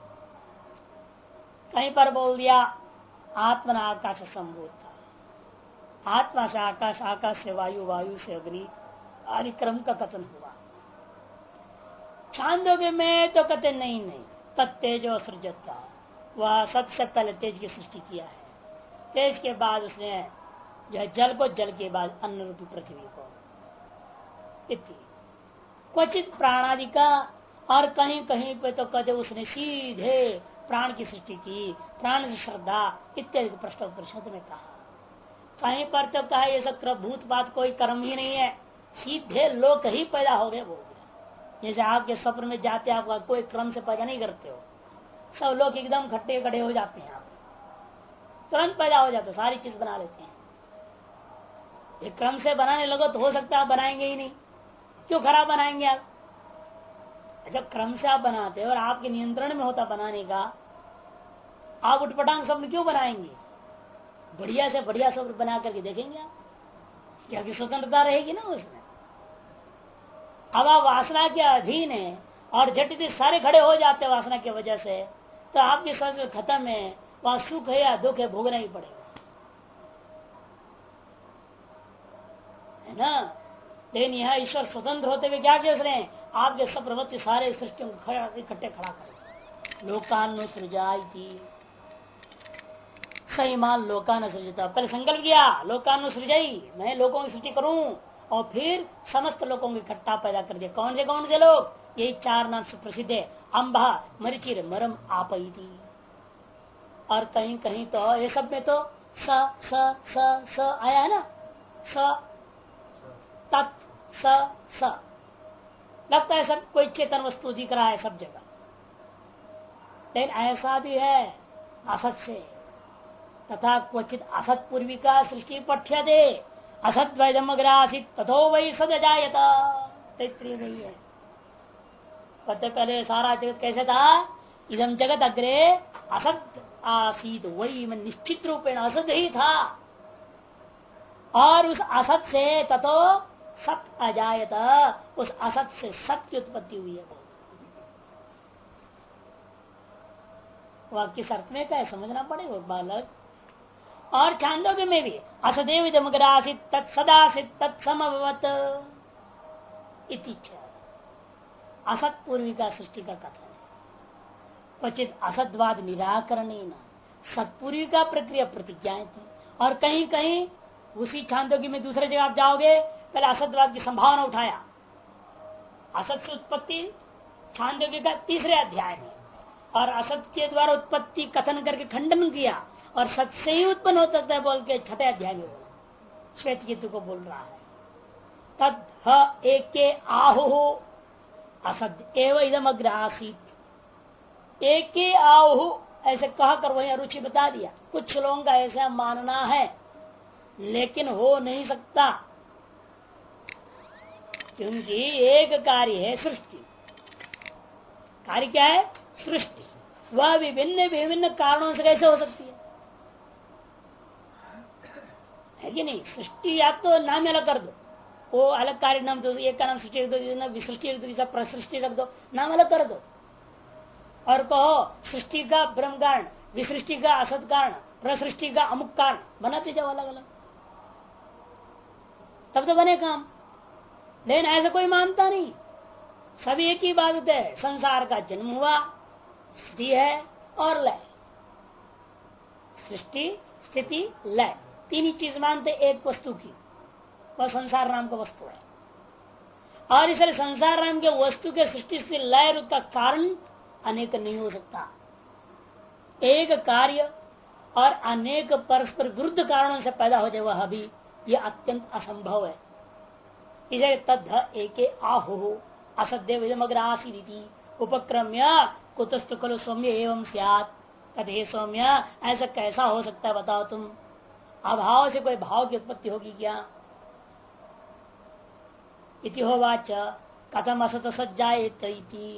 कहीं पर बोल दिया आत्मना आकाश संभूत, आत्मा से आकाश, आकाश से वायु, वायु से अग्नि आदि क्रम का कथन हुआ। छांदोग्य में तो कहते नहीं नहीं तत्तेजो सृजता, वह सबसे पहले तेज की सृष्टि किया है, तेज के बाद उसने यह जल को, जल के बाद अन्न रूपी पृथ्वी को, क्वचित प्राणादि का, और कहीं कहीं पे तो कहते उसने सीधे प्राण की सृष्टि की, प्राण से श्रद्धा इत्यादि प्रश्न परिषद में कहा। कहीं पर तो कहा ये सब भूत बात कोई कर्म ही नहीं है, सीधे लोक ही पैदा हो गए बोल दिया। जैसे आपके स्वप्न में जाते आप कोई क्रम से पैदा नहीं करते हो, सब लोग एकदम खट्टे खड़े हो जाते हैं, आप तुरंत पैदा हो जाते, सारी चीज बना लेते हैं। ये क्रम से बनाने लगो तो हो सकता है आप बनाएंगे ही नहीं, क्यों खराब बनाएंगे आप? जब क्रम से आप बनाते और आपके नियंत्रण में होता बनाने का, आप उठपटांग स्वप्न क्यों बनाएंगे? बढ़िया से बढ़िया स्वप्न बना करके देखेंगे आप, क्या की स्वतंत्रता रहेगी ना उसमें। अब आप वासना के अधीन है और झट सारे खड़े हो जाते वासना की वजह से, तो आपकी स्वतंत्र खत्म है, वहां सुख है या दुख है भोगना ही पड़ेगा, है ना। लेकिन यहाँ ईश्वर स्वतंत्र होते हुए क्या कह रहे हैं? आपके सब प्रवृत्ति सारे सृष्टियों को इकट्ठे खड़ा करें। लोकान सृजाई सही मान लोकान सृजता, पहले संकल्प किया लोकान सृजाई, मैं लोगों की सृष्टि करूं, और फिर समस्त लोगों को इकट्ठा पैदा कर दिया। कौन से लोग? यही चार नाम से प्रसिद्ध है, अम्बा मरिचिर मरम आपई थी। और कहीं कहीं तो ये सब में तो स स स स आया है ना, स तत् स स, लगता है सब कोई चेतन वस्तु दिख रहा है सब जगह, लेकिन ऐसा भी है असत से। तथा क्वचित असत पूर्वी का सृष्टि पठ्य दे असत वैदमग्रासित तथो वही सद जायता, तैत्रीय नहीं है। पता पहले सारा जगत कैसे था? इदम जगत अग्रे असत आसीत, वही में निश्चित रूपेण असत ही था, और उस असत से तथो सत अजायत, उस असत से सत की उत्पत्ति हुई है। वाक्य अर्थ में क्या है समझना पड़ेगा बालक। और छांदोग्य में भी असदेव दमग्रासित तत्सदासित तत्समवत इति असत पूर्वी का सृष्टि का कथन है। क्वचित असद्वाद निराकरण सत्पुरी का प्रक्रिया प्रतिज्ञा थी। और कहीं कहीं उसी छांदोग्य में दूसरे जगह आप जाओगे, पहले असतवाद की संभावना उठाया, असत से उत्पत्ति छांदोग्य का 3 अध्याय में, और असत के द्वारा उत्पत्ति कथन करके खंडन किया, और सत से ही उत्पन्न हो सकता है बोल के 6 अध्याय में बोला, श्वेत केतु को बोल रहा है। तद एके आहु असद एवं इदम अग्र आसीत। एके आहु ऐसे कहकर वही अरुचि बता दिया। कुछ लोगों का ऐसा मानना है, लेकिन हो नहीं सकता, क्योंकि एक कार्य है सृष्टि। कार्य क्या है? सृष्टि। वह विभिन्न विभिन्न कारणों से कैसे हो सकती है कि नहीं? सृष्टि या तो नाम अलग कर दो, वो अलग कार्य नाम दो, एक का नाम सृष्टि रख दो, विसृष्टि रख दो, प्रसृष्टि रख दो, नाम अलग कर दो, और कहो सृष्टि का ब्रह्म कारण, विसृष्टि का असत कारण, प्रसृष्टि का अमुक कारण, बनाते जाओ अलग अलग, तब तो बने काम। लेकिन ऐसा कोई मानता नहीं, सभी एक ही बात है, संसार का जन्म हुआ, स्थिति है और लय। सृष्टि, स्थिति, लय, 3 ही चीज मानते एक वस्तु की, वह संसार नाम का वस्तु है। और इसलिए संसार नाम के वस्तु के सृष्टि से लय का कारण अनेक नहीं हो सकता। एक कार्य और अनेक परस्पर विरुद्ध कारणों से पैदा हो जाए वह भी यह अत्यंत असंभव है। इसे तद्ध एके आहु असद्य विदमग्र आसीदी उपक्रम्य कुतस्तु खलु सौम्य एवं स्यात्। कथे सौम्य, ऐसा कैसा हो सकता है बताओ तुम? अभाव से कोई भाव की उत्पत्ति होगी क्या? इति होवाच कथम असत सज्जायेत इति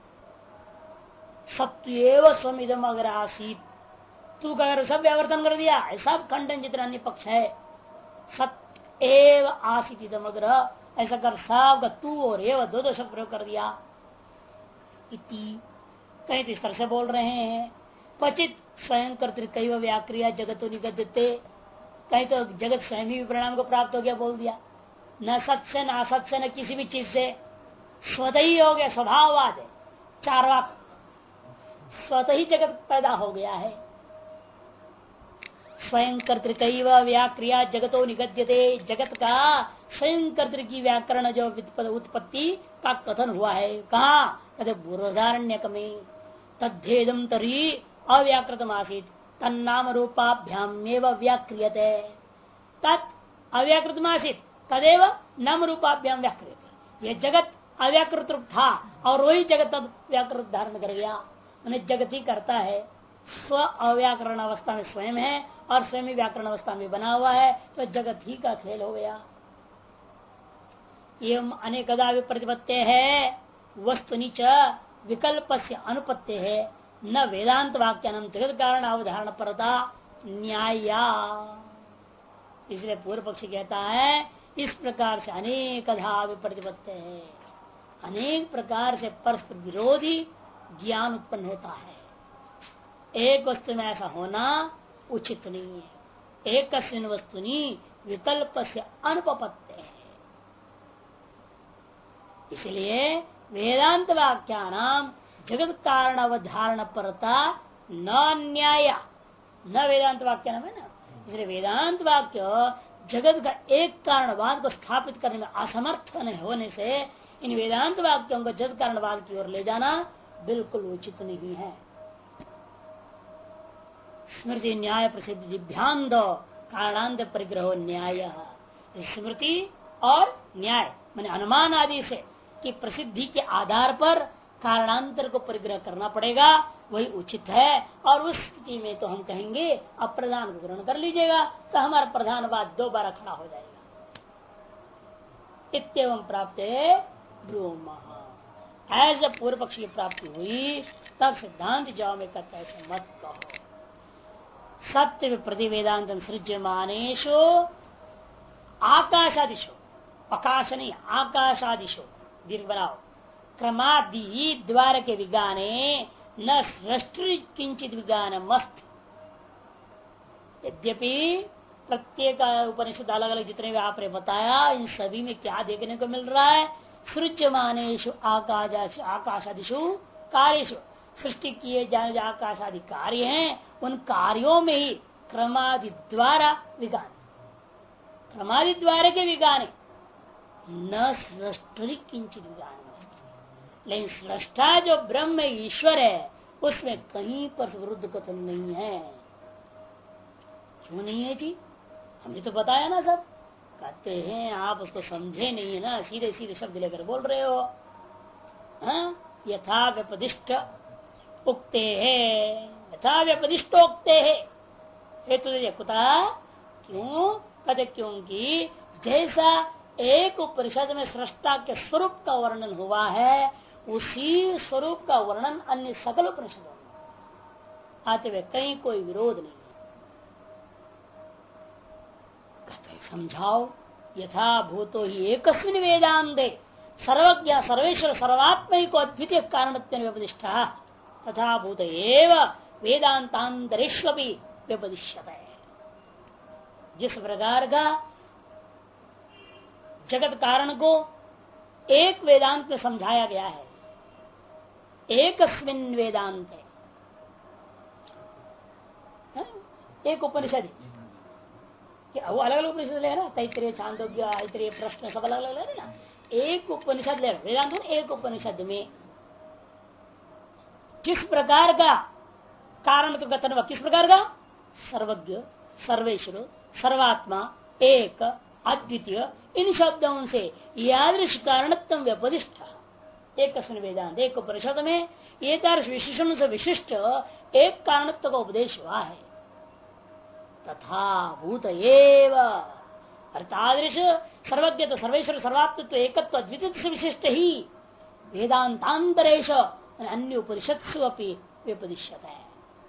सत्व स्वमिदम अगर आसीत। तू अगर सब व्यावर्तन कर दिया, सब खंडन जितना अन्य पक्ष है, सत्य एव आसीत इदम अग्र, ऐसा कर सब तू और एव दो शब्द प्रयोग कर दिया। इति कहीं तो इस तरह से बोल रहे हैं। क्वचित स्वयं कर्तृकैव व्याक्रिया जगतो निगद्यते, कहीं तो जगत स्वयं ही परिणाम को प्राप्त हो गया बोल दिया। न सत से न असत से न किसी भी चीज से, स्वतः ही हो गया, स्वभाववाद है। 4 वाक्य, स्वतः ही जगत पैदा हो गया है। स्वयं कर्तृकैव व्याक्रिया जगतो निगद्यते, जगत का स्वयं कर्तृ की व्याकरण जो उत्पत्ति का कथन हुआ है, कहा? कहते बृहदारण्यक में। तद्धेदम तरी अव्याकृतम आसीत तन्नाम रूपाभ्यामेव व्याक्रियते। तत् अव्याकृतम आसीत तदेव नाम रूपाभ्याम व्याक्रियते। यह जगत अव्याकृत रूप था और वही जगत अब व्याकृत धारण कर गया। उन्हें जगत ही करता है, स्व अव्याकरण अवस्था में स्वयं है और स्वयं ही व्याकरण अवस्था में बना हुआ है, तो जगत ही का खेल हो गया। एवं अनेकदा विप्रतिपत्ति है वस्तुनि च विकल्प से अनुपत्ति है, न वेदांत वाक्यानम जगत कारण अवधारण परता न्याया। इसलिए पूर्व पक्षी कहता है इस प्रकार से अनेकधा विप्रतिपत्ति है, अनेक प्रकार से परस्पर विरोधी ज्ञान उत्पन्न होता है। एक वस्तु में ऐसा होना उचित नहीं है। एक वस्तुनि विकल्प से अनुपपत्ति है। इसलिए वेदांत वाक्यानाम जगत कारण अवधारण परता न न्याय, न वेदांत वाक्य नाम है ना। इसलिए वेदांत वाक्य जगत का एक कारणवाद को स्थापित करने में असमर्थ होने से इन वेदांत वाक्यों को जगत कारणवाद की ओर ले जाना बिल्कुल उचित नहीं है। स्मृति न्याय प्रसिद्ध दिभ्यांध कारणांत परिग्रह न्याय। स्मृति और न्याय माने अनुमान आदि से कि प्रसिद्धि के आधार पर कारणांतर को परिग्रह करना पड़ेगा, वही उचित है। और उस स्थिति में तो हम कहेंगे अप्रधान को ग्रहण कर लीजिएगा, तो हमारा प्रधानवाद 2 बार खड़ा हो जाएगा। इत्येवं प्राप्त ब्रूम, ऐसे पूर्व पक्ष की प्राप्ति हुई, तब सिद्धांत जाओ में कहता है मत कहो। सत्य प्रति वेदांत सृज्यमानेशो आकाशादिशो, आकाश नहीं आकाशादिशो दीर्घ बनाओ, क्रमादि द्वार के विज्ञाने न सृष्टि किंचित विज्ञान मस्त। यद्यपि प्रत्येक उपनिषद अलग अलग जितने भी आपने बताया, इन सभी में क्या देखने को मिल रहा है? सृज्यमानेशु आकाशादिशु कार्येशु, सृष्टि किए जाने जो आकाश आदि कार्य हैं उन कार्यों में ही क्रमादि द्वारा विगान, क्रमादि द्वारा के विगाने न सृष्टि किंचित विगान, लेकिन सृष्टा जो ब्रह्म ईश्वर है उसमें कहीं पर विरुद्ध कथन नहीं है। क्यों नहीं है जी? हमने तो बताया ना सब। कहते हैं आप उसको समझे नहीं है ना, सीधे सीधे शब्द लेकर बोल रहे हो। हाँ? यथा व्यपदिष्ट उक्ते है, यथा व्यपदिष्टोक्ते है हेतु कुतः, क्यों? कहते क्योंकि जैसा एक उपनिषद में सृष्टा के स्वरूप का वर्णन हुआ है उसी स्वरूप का वर्णन अन्य सकल उपनिषदों में आते हुए कहीं कोई विरोध नहीं है। कहते समझाओ, यथा भूतो ही एकस्मिन् वेदांते सर्वज्ञ सर्वेश्वर सर्वात्म को अद्वितीय कारणत्व व्यपदिष्टा तथा भूत एव वेदांतांतरेष्वपि व्यपदिष्यते। जिस प्रकार का जगत कारण को एक वेदांत में समझाया गया है, एकस्मिन् वेदांते, एक उपनिषद, वो अलग अलग उपनिषद ले ना, तैत्तिरीय छांदोग्य ऐत्तिरीय प्रश्न सब अलग अलग ले ना, एक उपनिषद ले वेदांत एक उपनिषद में किस प्रकार का कारण तो कथन हुआ, किस प्रकार का? सर्वज्ञ सर्वेश्वर सर्वात्मा एक अद्वितीय, इन शब्दों से यादृश कारणत्व व्यपदिष्ट एक वेदांत एक उपनिषद में ये विशेषण से विशिष्ट एक कारणत्व का उपदेश हुआ है। तथा भूत एव अर्थादृश सर्वज्ञ सर्वेश्वर सर्वात्मत्व एकत्व अद्वितीय से विशिष्ट ही वेदांतांतरेश अन्य उपनिषत्सु अपि व्यपदिष्यते है।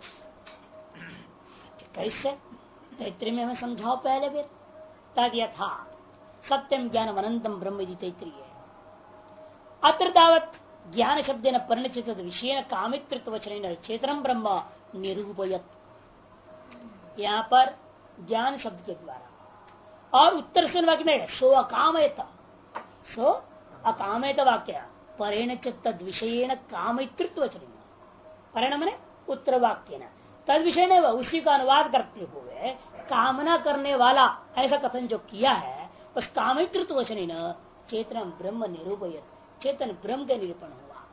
कैसे? तैत्तिरीय में हमें समझाओ पहले फिर। तद यथा सत्यम ज्ञानम अनंतम ब्रह्म तैत्तिरीय अत्र तावत् ज्ञान शब्द न परिचित विषय कामित्व वचन चेतनम ब्रह्म निरूपयत। यहाँ पर ज्ञान शब्द के द्वारा और उत्तर से वाक्य में सो अकामयत, सो अकामयत वाक्य परेण तद विषय कामित्व वचन, परेण मने उत्तर वाक्य न तद विषय ने उसी का अनुवाद करते हुए कामना करने वाला ऐसा कथन जो किया है उस कामित्व वचन चेतन ब्रह्म निरूपयत, चेतन ब्रह्म का निरूपण हुआ।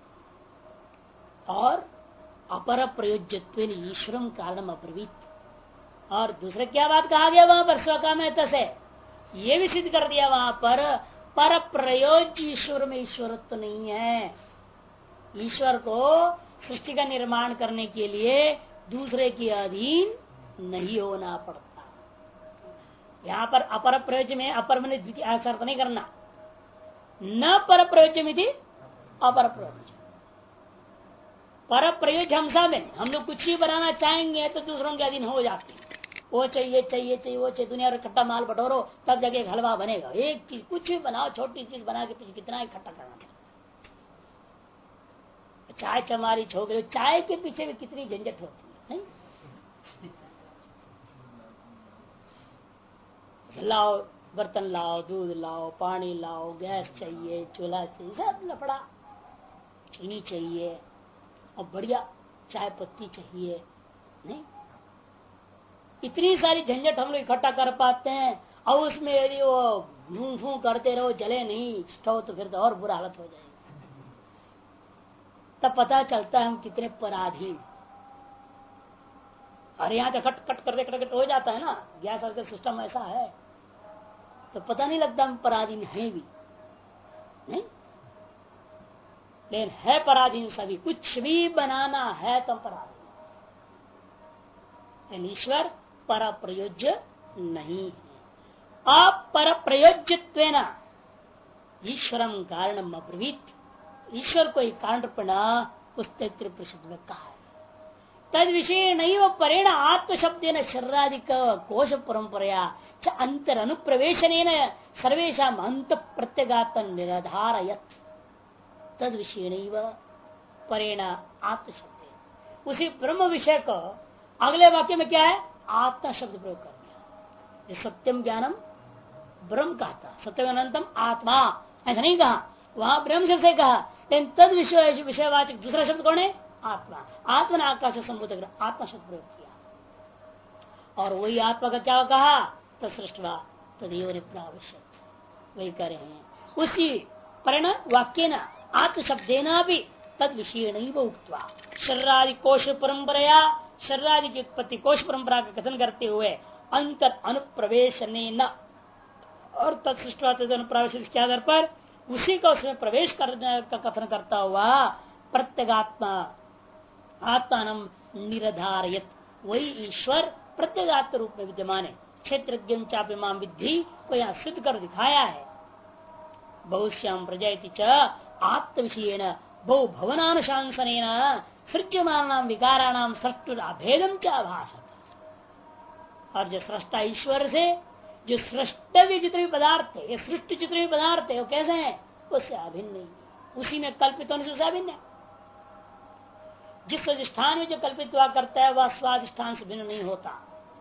और अपर प्रयोज्यत्व ईश्वरम कारणम अब्रवीत, और दूसरा क्या बात कहा गया वहां पर स्वकामयत से, ये भी सिद्ध कर दिया वहां पर प्रयोज्य ईश्वर में ईश्वरत्व नहीं है। ईश्वर को सृष्टि का निर्माण करने के लिए दूसरे के अधीन नहीं होना पड़ता। यहाँ पर अपर प्रयोज्य में अपर मैंने द्वितीय अर्थ नहीं करना, न पर प्रयोज्य अपर प्रयोज्य। पर प्रयोज्य हमसा में हम लोग कुछ ही बनाना चाहेंगे तो दूसरों के अधीन हो जाते, वो चाहिए चाहिए चाहिए वो चाहिए, दुनिया में इकट्ठा माल बटोरो तब जाके एक हलवा बनेगा। एक चीज कुछ भी बनाओ, छोटी चीज बना के पीछे कितना इकट्ठा करना था। चाय चमारी छोकरे, चाय के पीछे भी कितनी झंझट होती है, नहीं? लाओ बर्तन लाओ, दूध लाओ, पानी लाओ, गैस चाहिए, चूल्हा चाहिए, सब लफड़ा, चीनी चाहिए और बढ़िया चाय पत्ती चाहिए, नहीं? इतनी सारी झंझट हम लोग इकट्ठा कर पाते हैं और उसमें यदि वो भूं भूं करते रहो, जले नहीं स्टोव तो फिर तो और बुरा हालत हो जाएगी। तब पता चलता है हम कितने पराधीन। और यहाँ तो कट कट करते हो जाता है ना, गैस का सिस्टम ऐसा है तो पता नहीं लगता हम पराधीन हैं भी नहीं, लेकिन है पराधीन सभी। कुछ भी बनाना है तो पराधीन। ईश्वर पर प्रयोज्य नहीं है। अपर प्रयोज्यत्वेन ईश्वरम कारणम अब्रवीत, ईश्वर को एक कारण उस तैत्तिरीय उपनिषद में कहा है। तद विषय नहीं वो परेण आत्म शब्द न शरीरादिक कोश परंपरा च अंतर अनुप्रवेशन सर्वेशा अंत प्रत्यगात निराधारयत। तद विषय नहीं वह परेण आत्म शब्द, उसी ब्रह्म विषय को अगले वाक्य में क्या है? आत्मा शब्द प्रयोग कर दिया। सत्यम ज्ञानम ब्रह्म कहता, सत्यम अनंतम आत्मा ऐसा नहीं कहा, वहां ब्रह्म शब्द से कहा। लेकिन तद विषयवाचक दूसरा शब्द कौन है? आत्मा आत्मा ने आकाश संबोध कर आत्मा शब्द प्रयोग किया और वही आत्मा का क्या कहा तत्सृष्टवा तदेव प्रावश्यक वही करे हैं उसी परिणाम वाक्य न आत्मशब्देना भी तद विषय नहीं वो उक्तवा शरीरादि कोश परंपरा शरीरादि की उत्पत्ति कोश परंपरा का कथन करते हुए अंतर अनुप्रवेश न और तत्सृष्टवा तद अनुप्रवेश के आधार पर उसी का उसमें प्रवेश करने का कथन करता हुआ प्रत्यगात्मा आत्मान निरधारित वही ईश्वर प्रत्यगात्म रूप में विद्यमान है क्षेत्र चापिमाम विद्धि को यहाँ सिद्ध कर दिखाया है बहुश्याम प्रजयति च आत्म विषयेण बहु भवनानुशासन सृज्यमान विकाराणाम सृष्टुर अभेदम च आभाषत और जो सृष्टा ईश्वर से जो सृष्टव्य जितने भी पदार्थ है ये सृष्टि जितने भी पदार्थ है वो कैसे हैं उससे अभिन्न नहीं है उसी में कल्पित होने से अभिन्न है जिस अधिष्ठान में जो कल्पित हुआ करता है वह स्वाधिष्ठान से भिन्न नहीं होता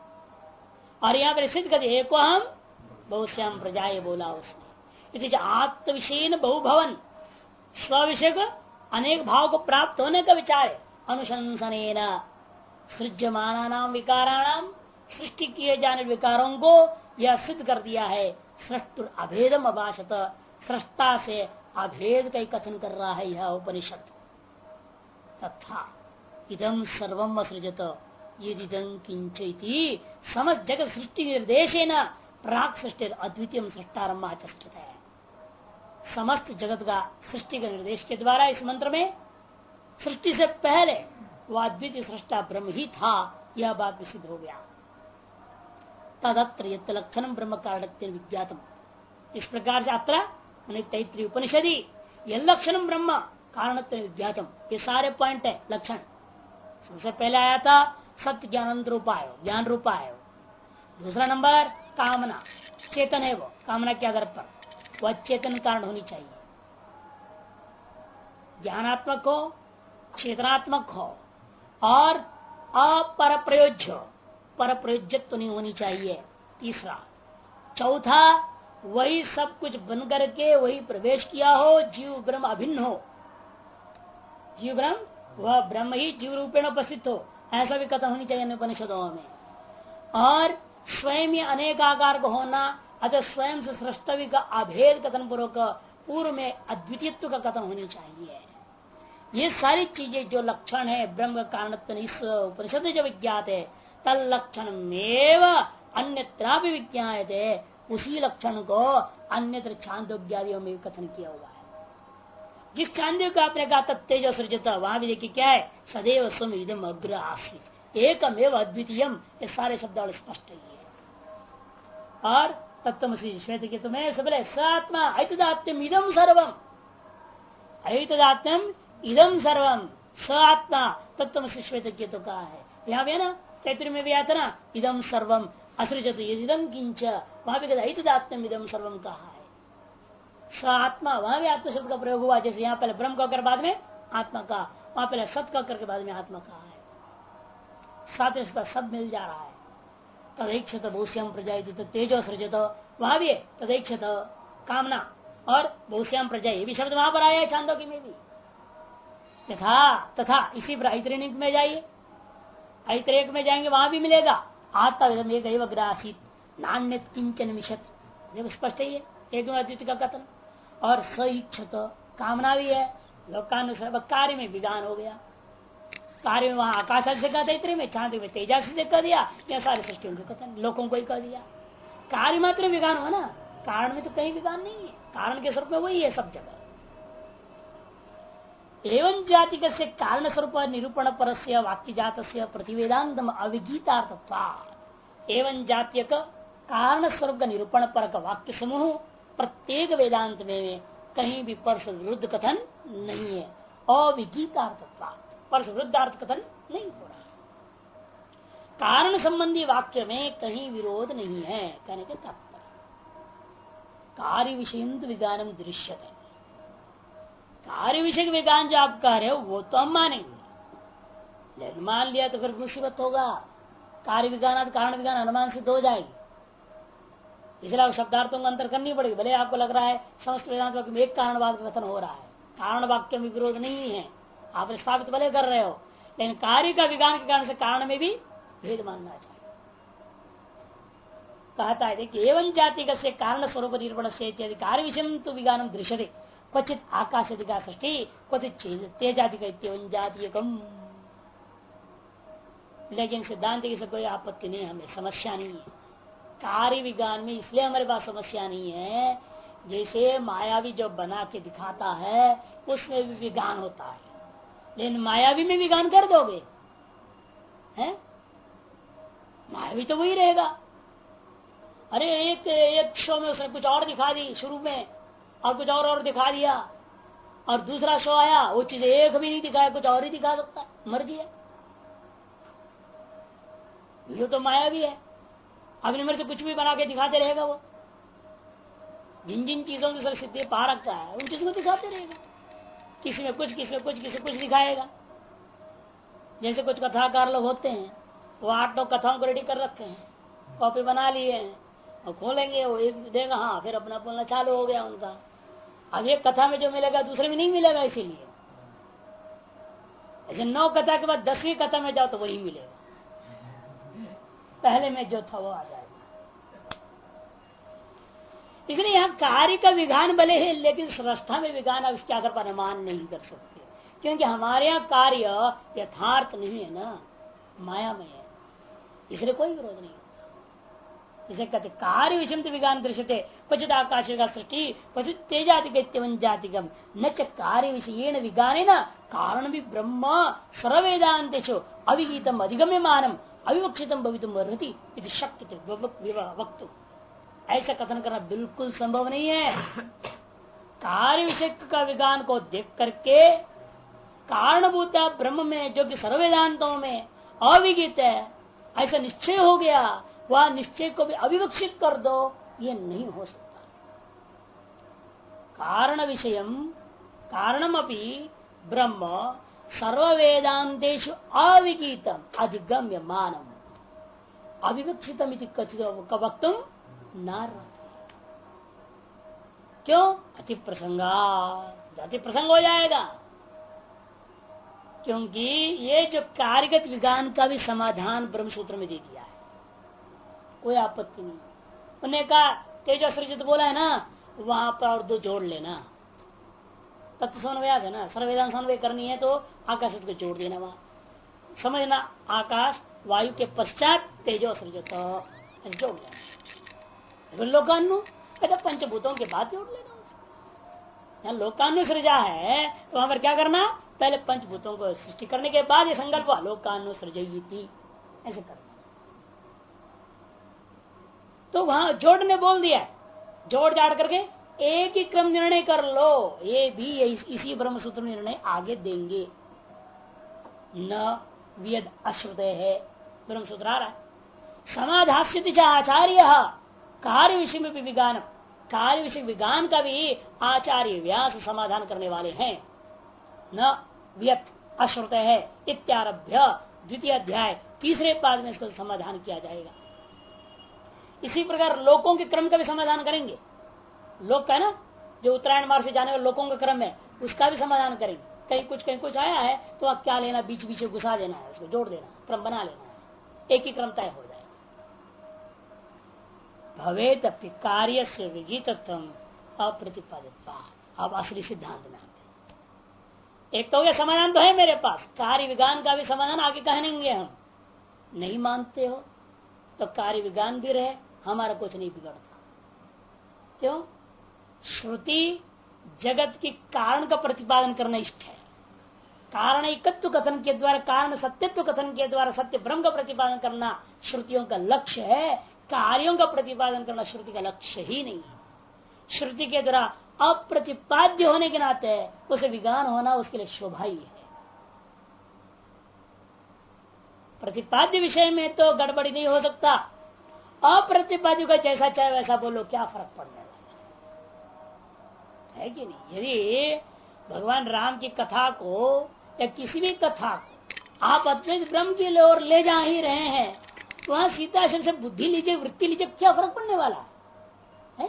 और यहाँ पर सिद्ध कर एको हम बहुश्याम प्रजाए बोला उसने आत्म विषय बहुभवन स्व विषय को अनेक भाव को प्राप्त होने का विचार है अनुशंसन सृज्यमाना नाम विकाराणाम सृष्टि किए जाने विकारों को यह सिद्ध कर दिया है सृष्टुर अभेदम अभाषत सृष्टा से अभेद का कथन कर रहा है यह उपनिषद तथा इदम सर्वम असृजत यदिदं किंचैति समस्त जगत सृष्टि निर्देशेन प्राक सृष्टि अद्वितीय सृष्टारंभ चष्टित है समस्त जगत का सृष्टि के निर्देश के द्वारा इस मंत्र में सृष्टि से पहले वह अद्वितीय सृष्टा ब्रह्म ही था यह बात भी सिद्ध हो गया तदत्र यत् लक्षणम ब्रह्म कारणत्व विज्ञातम इस प्रकार से अत्र तैत्रीय उपनिषदि यह लक्षणम ब्रह्म कारणत्व विज्ञातम ये सारे पॉइंट है लक्षण सबसे पहले आया था सत्य ज्ञान रूपाय ज्ञान रूपाय दूसरा नंबर कामना चेतन है वो कामना के आधार पर वह चेतन कारण होनी चाहिए ज्ञानात्मक हो चेतनात्मक हो और अपर प्रयोज्य पर प्रयोज्यत्व नहीं होनी चाहिए तीसरा चौथा वही सब कुछ बन करके वही प्रवेश किया हो जीव ब्रह्म अभिन्न हो जीव ब्रह्म वह ब्रह्म ही जीव रूपेण उपस्थित हो ऐसा भी कथन होनी चाहिए उपनिषदों में और स्वयं ही अनेक आकार का होना अतः स्वयं से सृष्टि का अभेद कथन पूर्वक पूर्व में अद्वितीयत्व का कथन होनी चाहिए ये सारी चीजें जो लक्षण है ब्रह्म कारणत्व इस उपनिषद में जो विज्ञात है तल लक्षण में अन्यत्र भी विज्ञात है उसी लक्षण को अन्यत्र छांदोग्यादियों में कथन किया हुआ है जिस चांदों का आपने कहा तेजो सृजत वहां भी देखिए क्या है सदैव स्वम इदम अग्र आसित एकमेव अद्वितीयम ये सारे शब्द स्पष्ट है और तत्वमसि श्वेत के तुम्हें सबले सात्मा ऐतदात्म्यम इदम सर्वम ऐतदात्म्यम इदम सर्वम स आत्मा तत्वमसि श्वेत के तो कहा है यहाँ भी है ना चैत्र में भी आता ना इदम सर्वम असृजत इदम किंच वहां भी कहते ऐतदात्म्यम इदम सर्वम कहा है स आत्मा वहां भी आत्मा शब्द का प्रयोग हुआ जैसे यहाँ पहले ब्रह्म का कर बाद में आत्मा का वहां पहले सत का करके बाद में आत्मा कहा है साथ इसका सब मिल जा रहा है तदैक्षत बहुश्याम प्रजा तेजो सृजत वहां भी तदैक्षत कामना और बहुश्याम प्रजा ये भी शब्द वहां पर आया है छांदोग्य में भी तथा तथा इसी पर ऐतरेक में जाइए ऐतरेक में जाएंगे वहां भी मिलेगा आत्मा एक ग्रासित नान्य किंचन मिशत देखो स्पष्ट है ये एक अद्वितीय का कथन और सईक्षत कामना भी है लोकानुसार कार्य में विधान हो गया कार्य में वहां आकाश से कहा तैतरे में चांद में तेजा से कह दिया या सारे सृष्टियों के कथन लोगों को ही कह दिया कार्य मात्र विधान हो ना कारण में तो कहीं विधान नहीं है कारण के स्वरूप में वही है सब जगह एवं जाति से कारण स्वरूप निरूपण परस्य वाक्य जात प्रतिवेदांतम अविगीतार्थत्वा एवं जातीय कारण स्वरूप का निरूपण पर का वाक्य समूह प्रत्येक वेदांत में कहीं भी परस विरुद्ध कथन नहीं है अविगीतार्थत्वा परस विरुद्धार्थ कथन नहीं हो रहा कारण संबंधी वाक्य में कहीं विरोध नहीं है कहने के तात्पर्य कार्य विषय विज्ञानम दृश्य है कार्य विषय विज्ञान जो आप कह रहे हो वो तो हम मानेंगे लेकिन मान लिया तो फिर मुसीबत होगा कार्य विज्ञान कारण विज्ञान अनुमान सिद्ध हो जाएगी इसलिए आप शब्दार्थों का अंतर करनी पड़ेगी भले आपको लग रहा है समस्त वेदांत वाक्य में एक कारणवाद का कथन हो रहा है कारण वाक्य में विरोध नहीं है आप स्थापित भले कर रहे हो, लेकिन कार्य का विज्ञान के कारण से कारण में भी भेद मानना चाहिए। कहता है देखिए एवं जातिगत से कारण स्वरूप निर्वण से इत्यादि कार्य विषय तो विज्ञानम दृश्यते क्वचित आकाशादिका सृष्टि क्वचित तेजादिक इत्यवं जातीयकम। लेकिन सिद्धांत की से कोई आपत्ति नहीं, हमें समस्या नहीं है कार्य विज्ञान में, इसलिए हमारे पास समस्या नहीं है। जैसे मायावी जो बना के दिखाता है उसमें भी विज्ञान होता है, लेकिन मायावी में विज्ञान कर दोगे हैं? मायावी तो वही रहेगा। अरे एक शो में उसने कुछ और दिखा दी शुरू में और कुछ और दिखा दिया, और दूसरा शो आया वो चीज एक भी नहीं दिखाया, कुछ और ही दिखा सकता है, मर्जी है। ये तो मायावी है, अपनी मर्जी कुछ भी बना के दिखाते रहेगा। वो जिन जिन चीजों की सिद्धि पा रखता है उन चीजों को दिखाते रहेगा, किसी में कुछ, किसी में कुछ, किसी कुछ दिखाएगा। जैसे कुछ कथाकार लोग होते हैं, वो 8-9 कथाओं को रेडी कर रखे हैं, कॉपी बना लिए हैं, और खोलेंगे वो एक देगा, हाँ फिर अपना बोलना चालू हो गया उनका। अब एक कथा में जो मिलेगा दूसरे में नहीं मिलेगा, इसीलिए ऐसे 9 कथा के बाद 10वीं कथा में जाओ तो वही मिलेगा, पहले में जो था वो आ जाएगा। इसलिए यहाँ कार्य का विधान भले है, लेकिन स्रष्टा में विधान अब इसके आधार पर अनुमान नहीं कर सकते, क्योंकि हमारे यहाँ कार्य यथार्थ नहीं है ना, माया में है, इसलिए कोई विरोध नहीं। इसे कहते कार्य विषम विज्ञान दृश्यते क्वचित आकाश का सृष्टि क्वचित तेजातिगम जातिगम न च कार्य विषयेण विज्ञानेन कारण भी ब्रह्म सर्ववेदांतेषु अविगीतम अधिगम्य मानम अविवक्षितम भवितुम अर्हति इति शक्यते वक्तुम। ऐसा कथन करना बिल्कुल संभव नहीं है। कार्य विषय का विज्ञान को देख करके कारणभूत ब्रह्म में जो कि सर्ववेदांतों में अविगित है ऐसा निश्चय हो गया, वह निश्चय को भी अविवक्षित कर दो, ये नहीं हो सकता। कारण विषयम कारणम अपि ब्रह्म सर्ववेदांतेषु अविगीतम अधिगम्य मानम अविवक्षितम इति कथित वक्तुम न। क्यों? अति प्रसंगा, अति प्रसंग हो जाएगा, क्योंकि ये जो कार्यगत विज्ञान का भी समाधान ब्रह्म सूत्र में दे दिया है, कोई आपत्ति नहीं। उन्हें कहा तेजो सृजित बोला है ना, वहां पर और 2 जोड़ लेना, तत्व समन्वय याद है ना, सर्ववेदांत समन्वय करनी है तो आकाश को जोड़ देना, वहां समझना आकाश वायु के पश्चात तेजो सृजित जोड़ लेना। लोकानु कहते पंचभूतों के बाद जोड़ लेना। यहाँ लोकानु सृजा है तो वहां पर क्या करना, पहले पंचभूतों को सृष्टि करने के बाद ये संकल्प लोकानु सृजयति ऐसे करना। तो वहां जोड़ने बोल दिया, जोड़ जाड़ करके एक ही क्रम निर्णय कर लो, ये भी इसी ब्रह्म सूत्र निर्णय आगे देंगे। न वेद अश्रुत है, ब्रह्म सूत्र आ रहा है। समाधास्यति आचार्य कार्य विषय में भी विज्ञान, कार्य विषय विज्ञान का भी आचार्य व्यास समाधान करने वाले हैं। न व्यत अश्रुत है इत्यारभ्य द्वितीय अध्याय 3रे पाद में इसका समाधान किया जाएगा। इसी प्रकार लोकों के क्रम का भी समाधान करेंगे। लोक का ना जो उत्तरायण मार्ग से जाने वाले लोकों का क्रम है उसका भी समाधान करेंगे। कहीं कुछ आया है तो आप क्या लेना, बीच बीच में घुसा देना है, उसको जोड़ देना, क्रम बना लेना है, एक ही क्रम तय हो जाएगा। भवेत कार्य से विगीतत्व अप्रतिपादित। अब असली सिद्धांत में एक तो ये समाधान तो है मेरे पास, कार्य विज्ञान का भी समाधान आगे कहेंगे। हम नहीं मानते हो तो कार्य विज्ञान भी रहे, हमारा कुछ नहीं बिगड़ता। क्यों? श्रुति जगत की कारण का प्रतिपादन करना इष्ट है। कारण एकत्व कथन के द्वारा, कारण सत्यत्व कथन के द्वारा सत्य ब्रह्म का प्रतिपादन करना श्रुतियों का लक्ष्य है। कार्यों का प्रतिपादन करना श्रुति का लक्ष्य ही नहीं है। श्रुति के द्वारा अप्रतिपाद्य होने के नाते उसे विज्ञान होना उसके लिए शोभा ही है। प्रतिपाद्य विषय में तो गड़बड़ी नहीं हो सकता, अप्रतिपाद्य का जैसा चाहे वैसा बोलो, क्या फर्क पड़ने वाला है कि नहीं। यदि भगवान राम की कथा को या किसी भी कथा को आप अद्वैत ब्रह्म की ओर ले जा ही रहे हैं, वहां सीता से बुद्धि लीजिए, वृत्ति लीजिए, क्या फर्क पड़ने वाला है?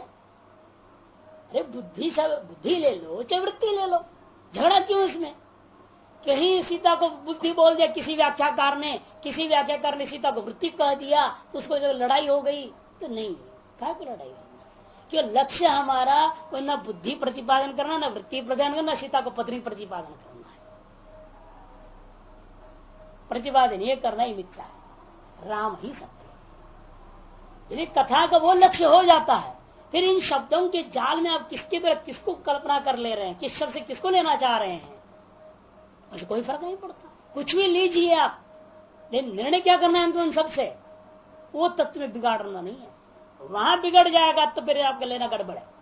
अरे बुद्धि ले लो चाहे वृत्ति ले लो, झगड़ा क्यों इसमें? कहीं सीता को बुद्धि बोल दिया किसी व्याख्याकार ने सीता को वृत्ति कह दिया तो उसको जो लड़ाई हो गई तो नहीं, क्या को लड़ाई करना, क्यों लक्ष्य हमारा वो न बुद्धि प्रतिपादन करना, न वृत्ति प्रतिपादन करना, सीता को पत्नी प्रतिपादन करना है। प्रतिपादन ये करना ही मिथ्या है, राम ही सत्य। यदि कथा का वो लक्ष्य हो जाता है, फिर इन शब्दों के जाल में आप किसकी तरह किसको कल्पना कर ले रहे हैं, किस शब्द से किसको लेना चाह रहे हैं, मुझे कोई फर्क नहीं पड़ता। कुछ भी लीजिए आप, लेकिन निर्णय क्या करना है उन सबसे, वो तत्व में बिगाड़ना नहीं है। वहां बिगड़ जाएगा तो फिर आपका लेना गड़बड़ है।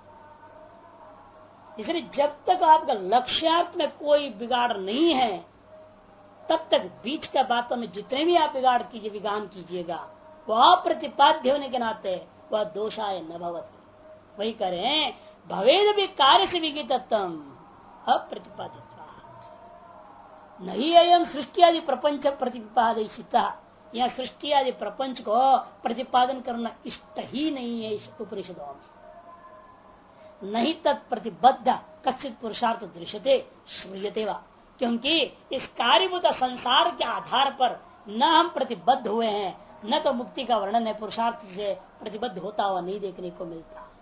इसलिए जब तक आपका लक्ष्यार्थ में कोई बिगाड़ नहीं है, तब तक बीच का बातों में जितने भी आप बिगाड़ कीजिए, विगान कीजिएगा, वह प्रतिपाद्य होने के नाते वह दोषाय न भवति। वही करें भवेद भी कार्य से विगितम अप्रतिपादित नहीं अयम सृष्टि आदि प्रपंच प्रतिपादित। यह सृष्टि आदि प्रपंच को प्रतिपादन करना इष्ट ही नहीं है इस उपनिषदों में। नहीं तत्प्रतिबद्ध कश्चित पुरुषार्थ दृश्यते श्रूयते वा, क्योंकि इस कार्यभूत संसार के आधार पर न हम प्रतिबद्ध हुए हैं, न तो मुक्ति का वर्णन है पुरुषार्थ से प्रतिबद्ध होता हुआ नहीं देखने को मिलता।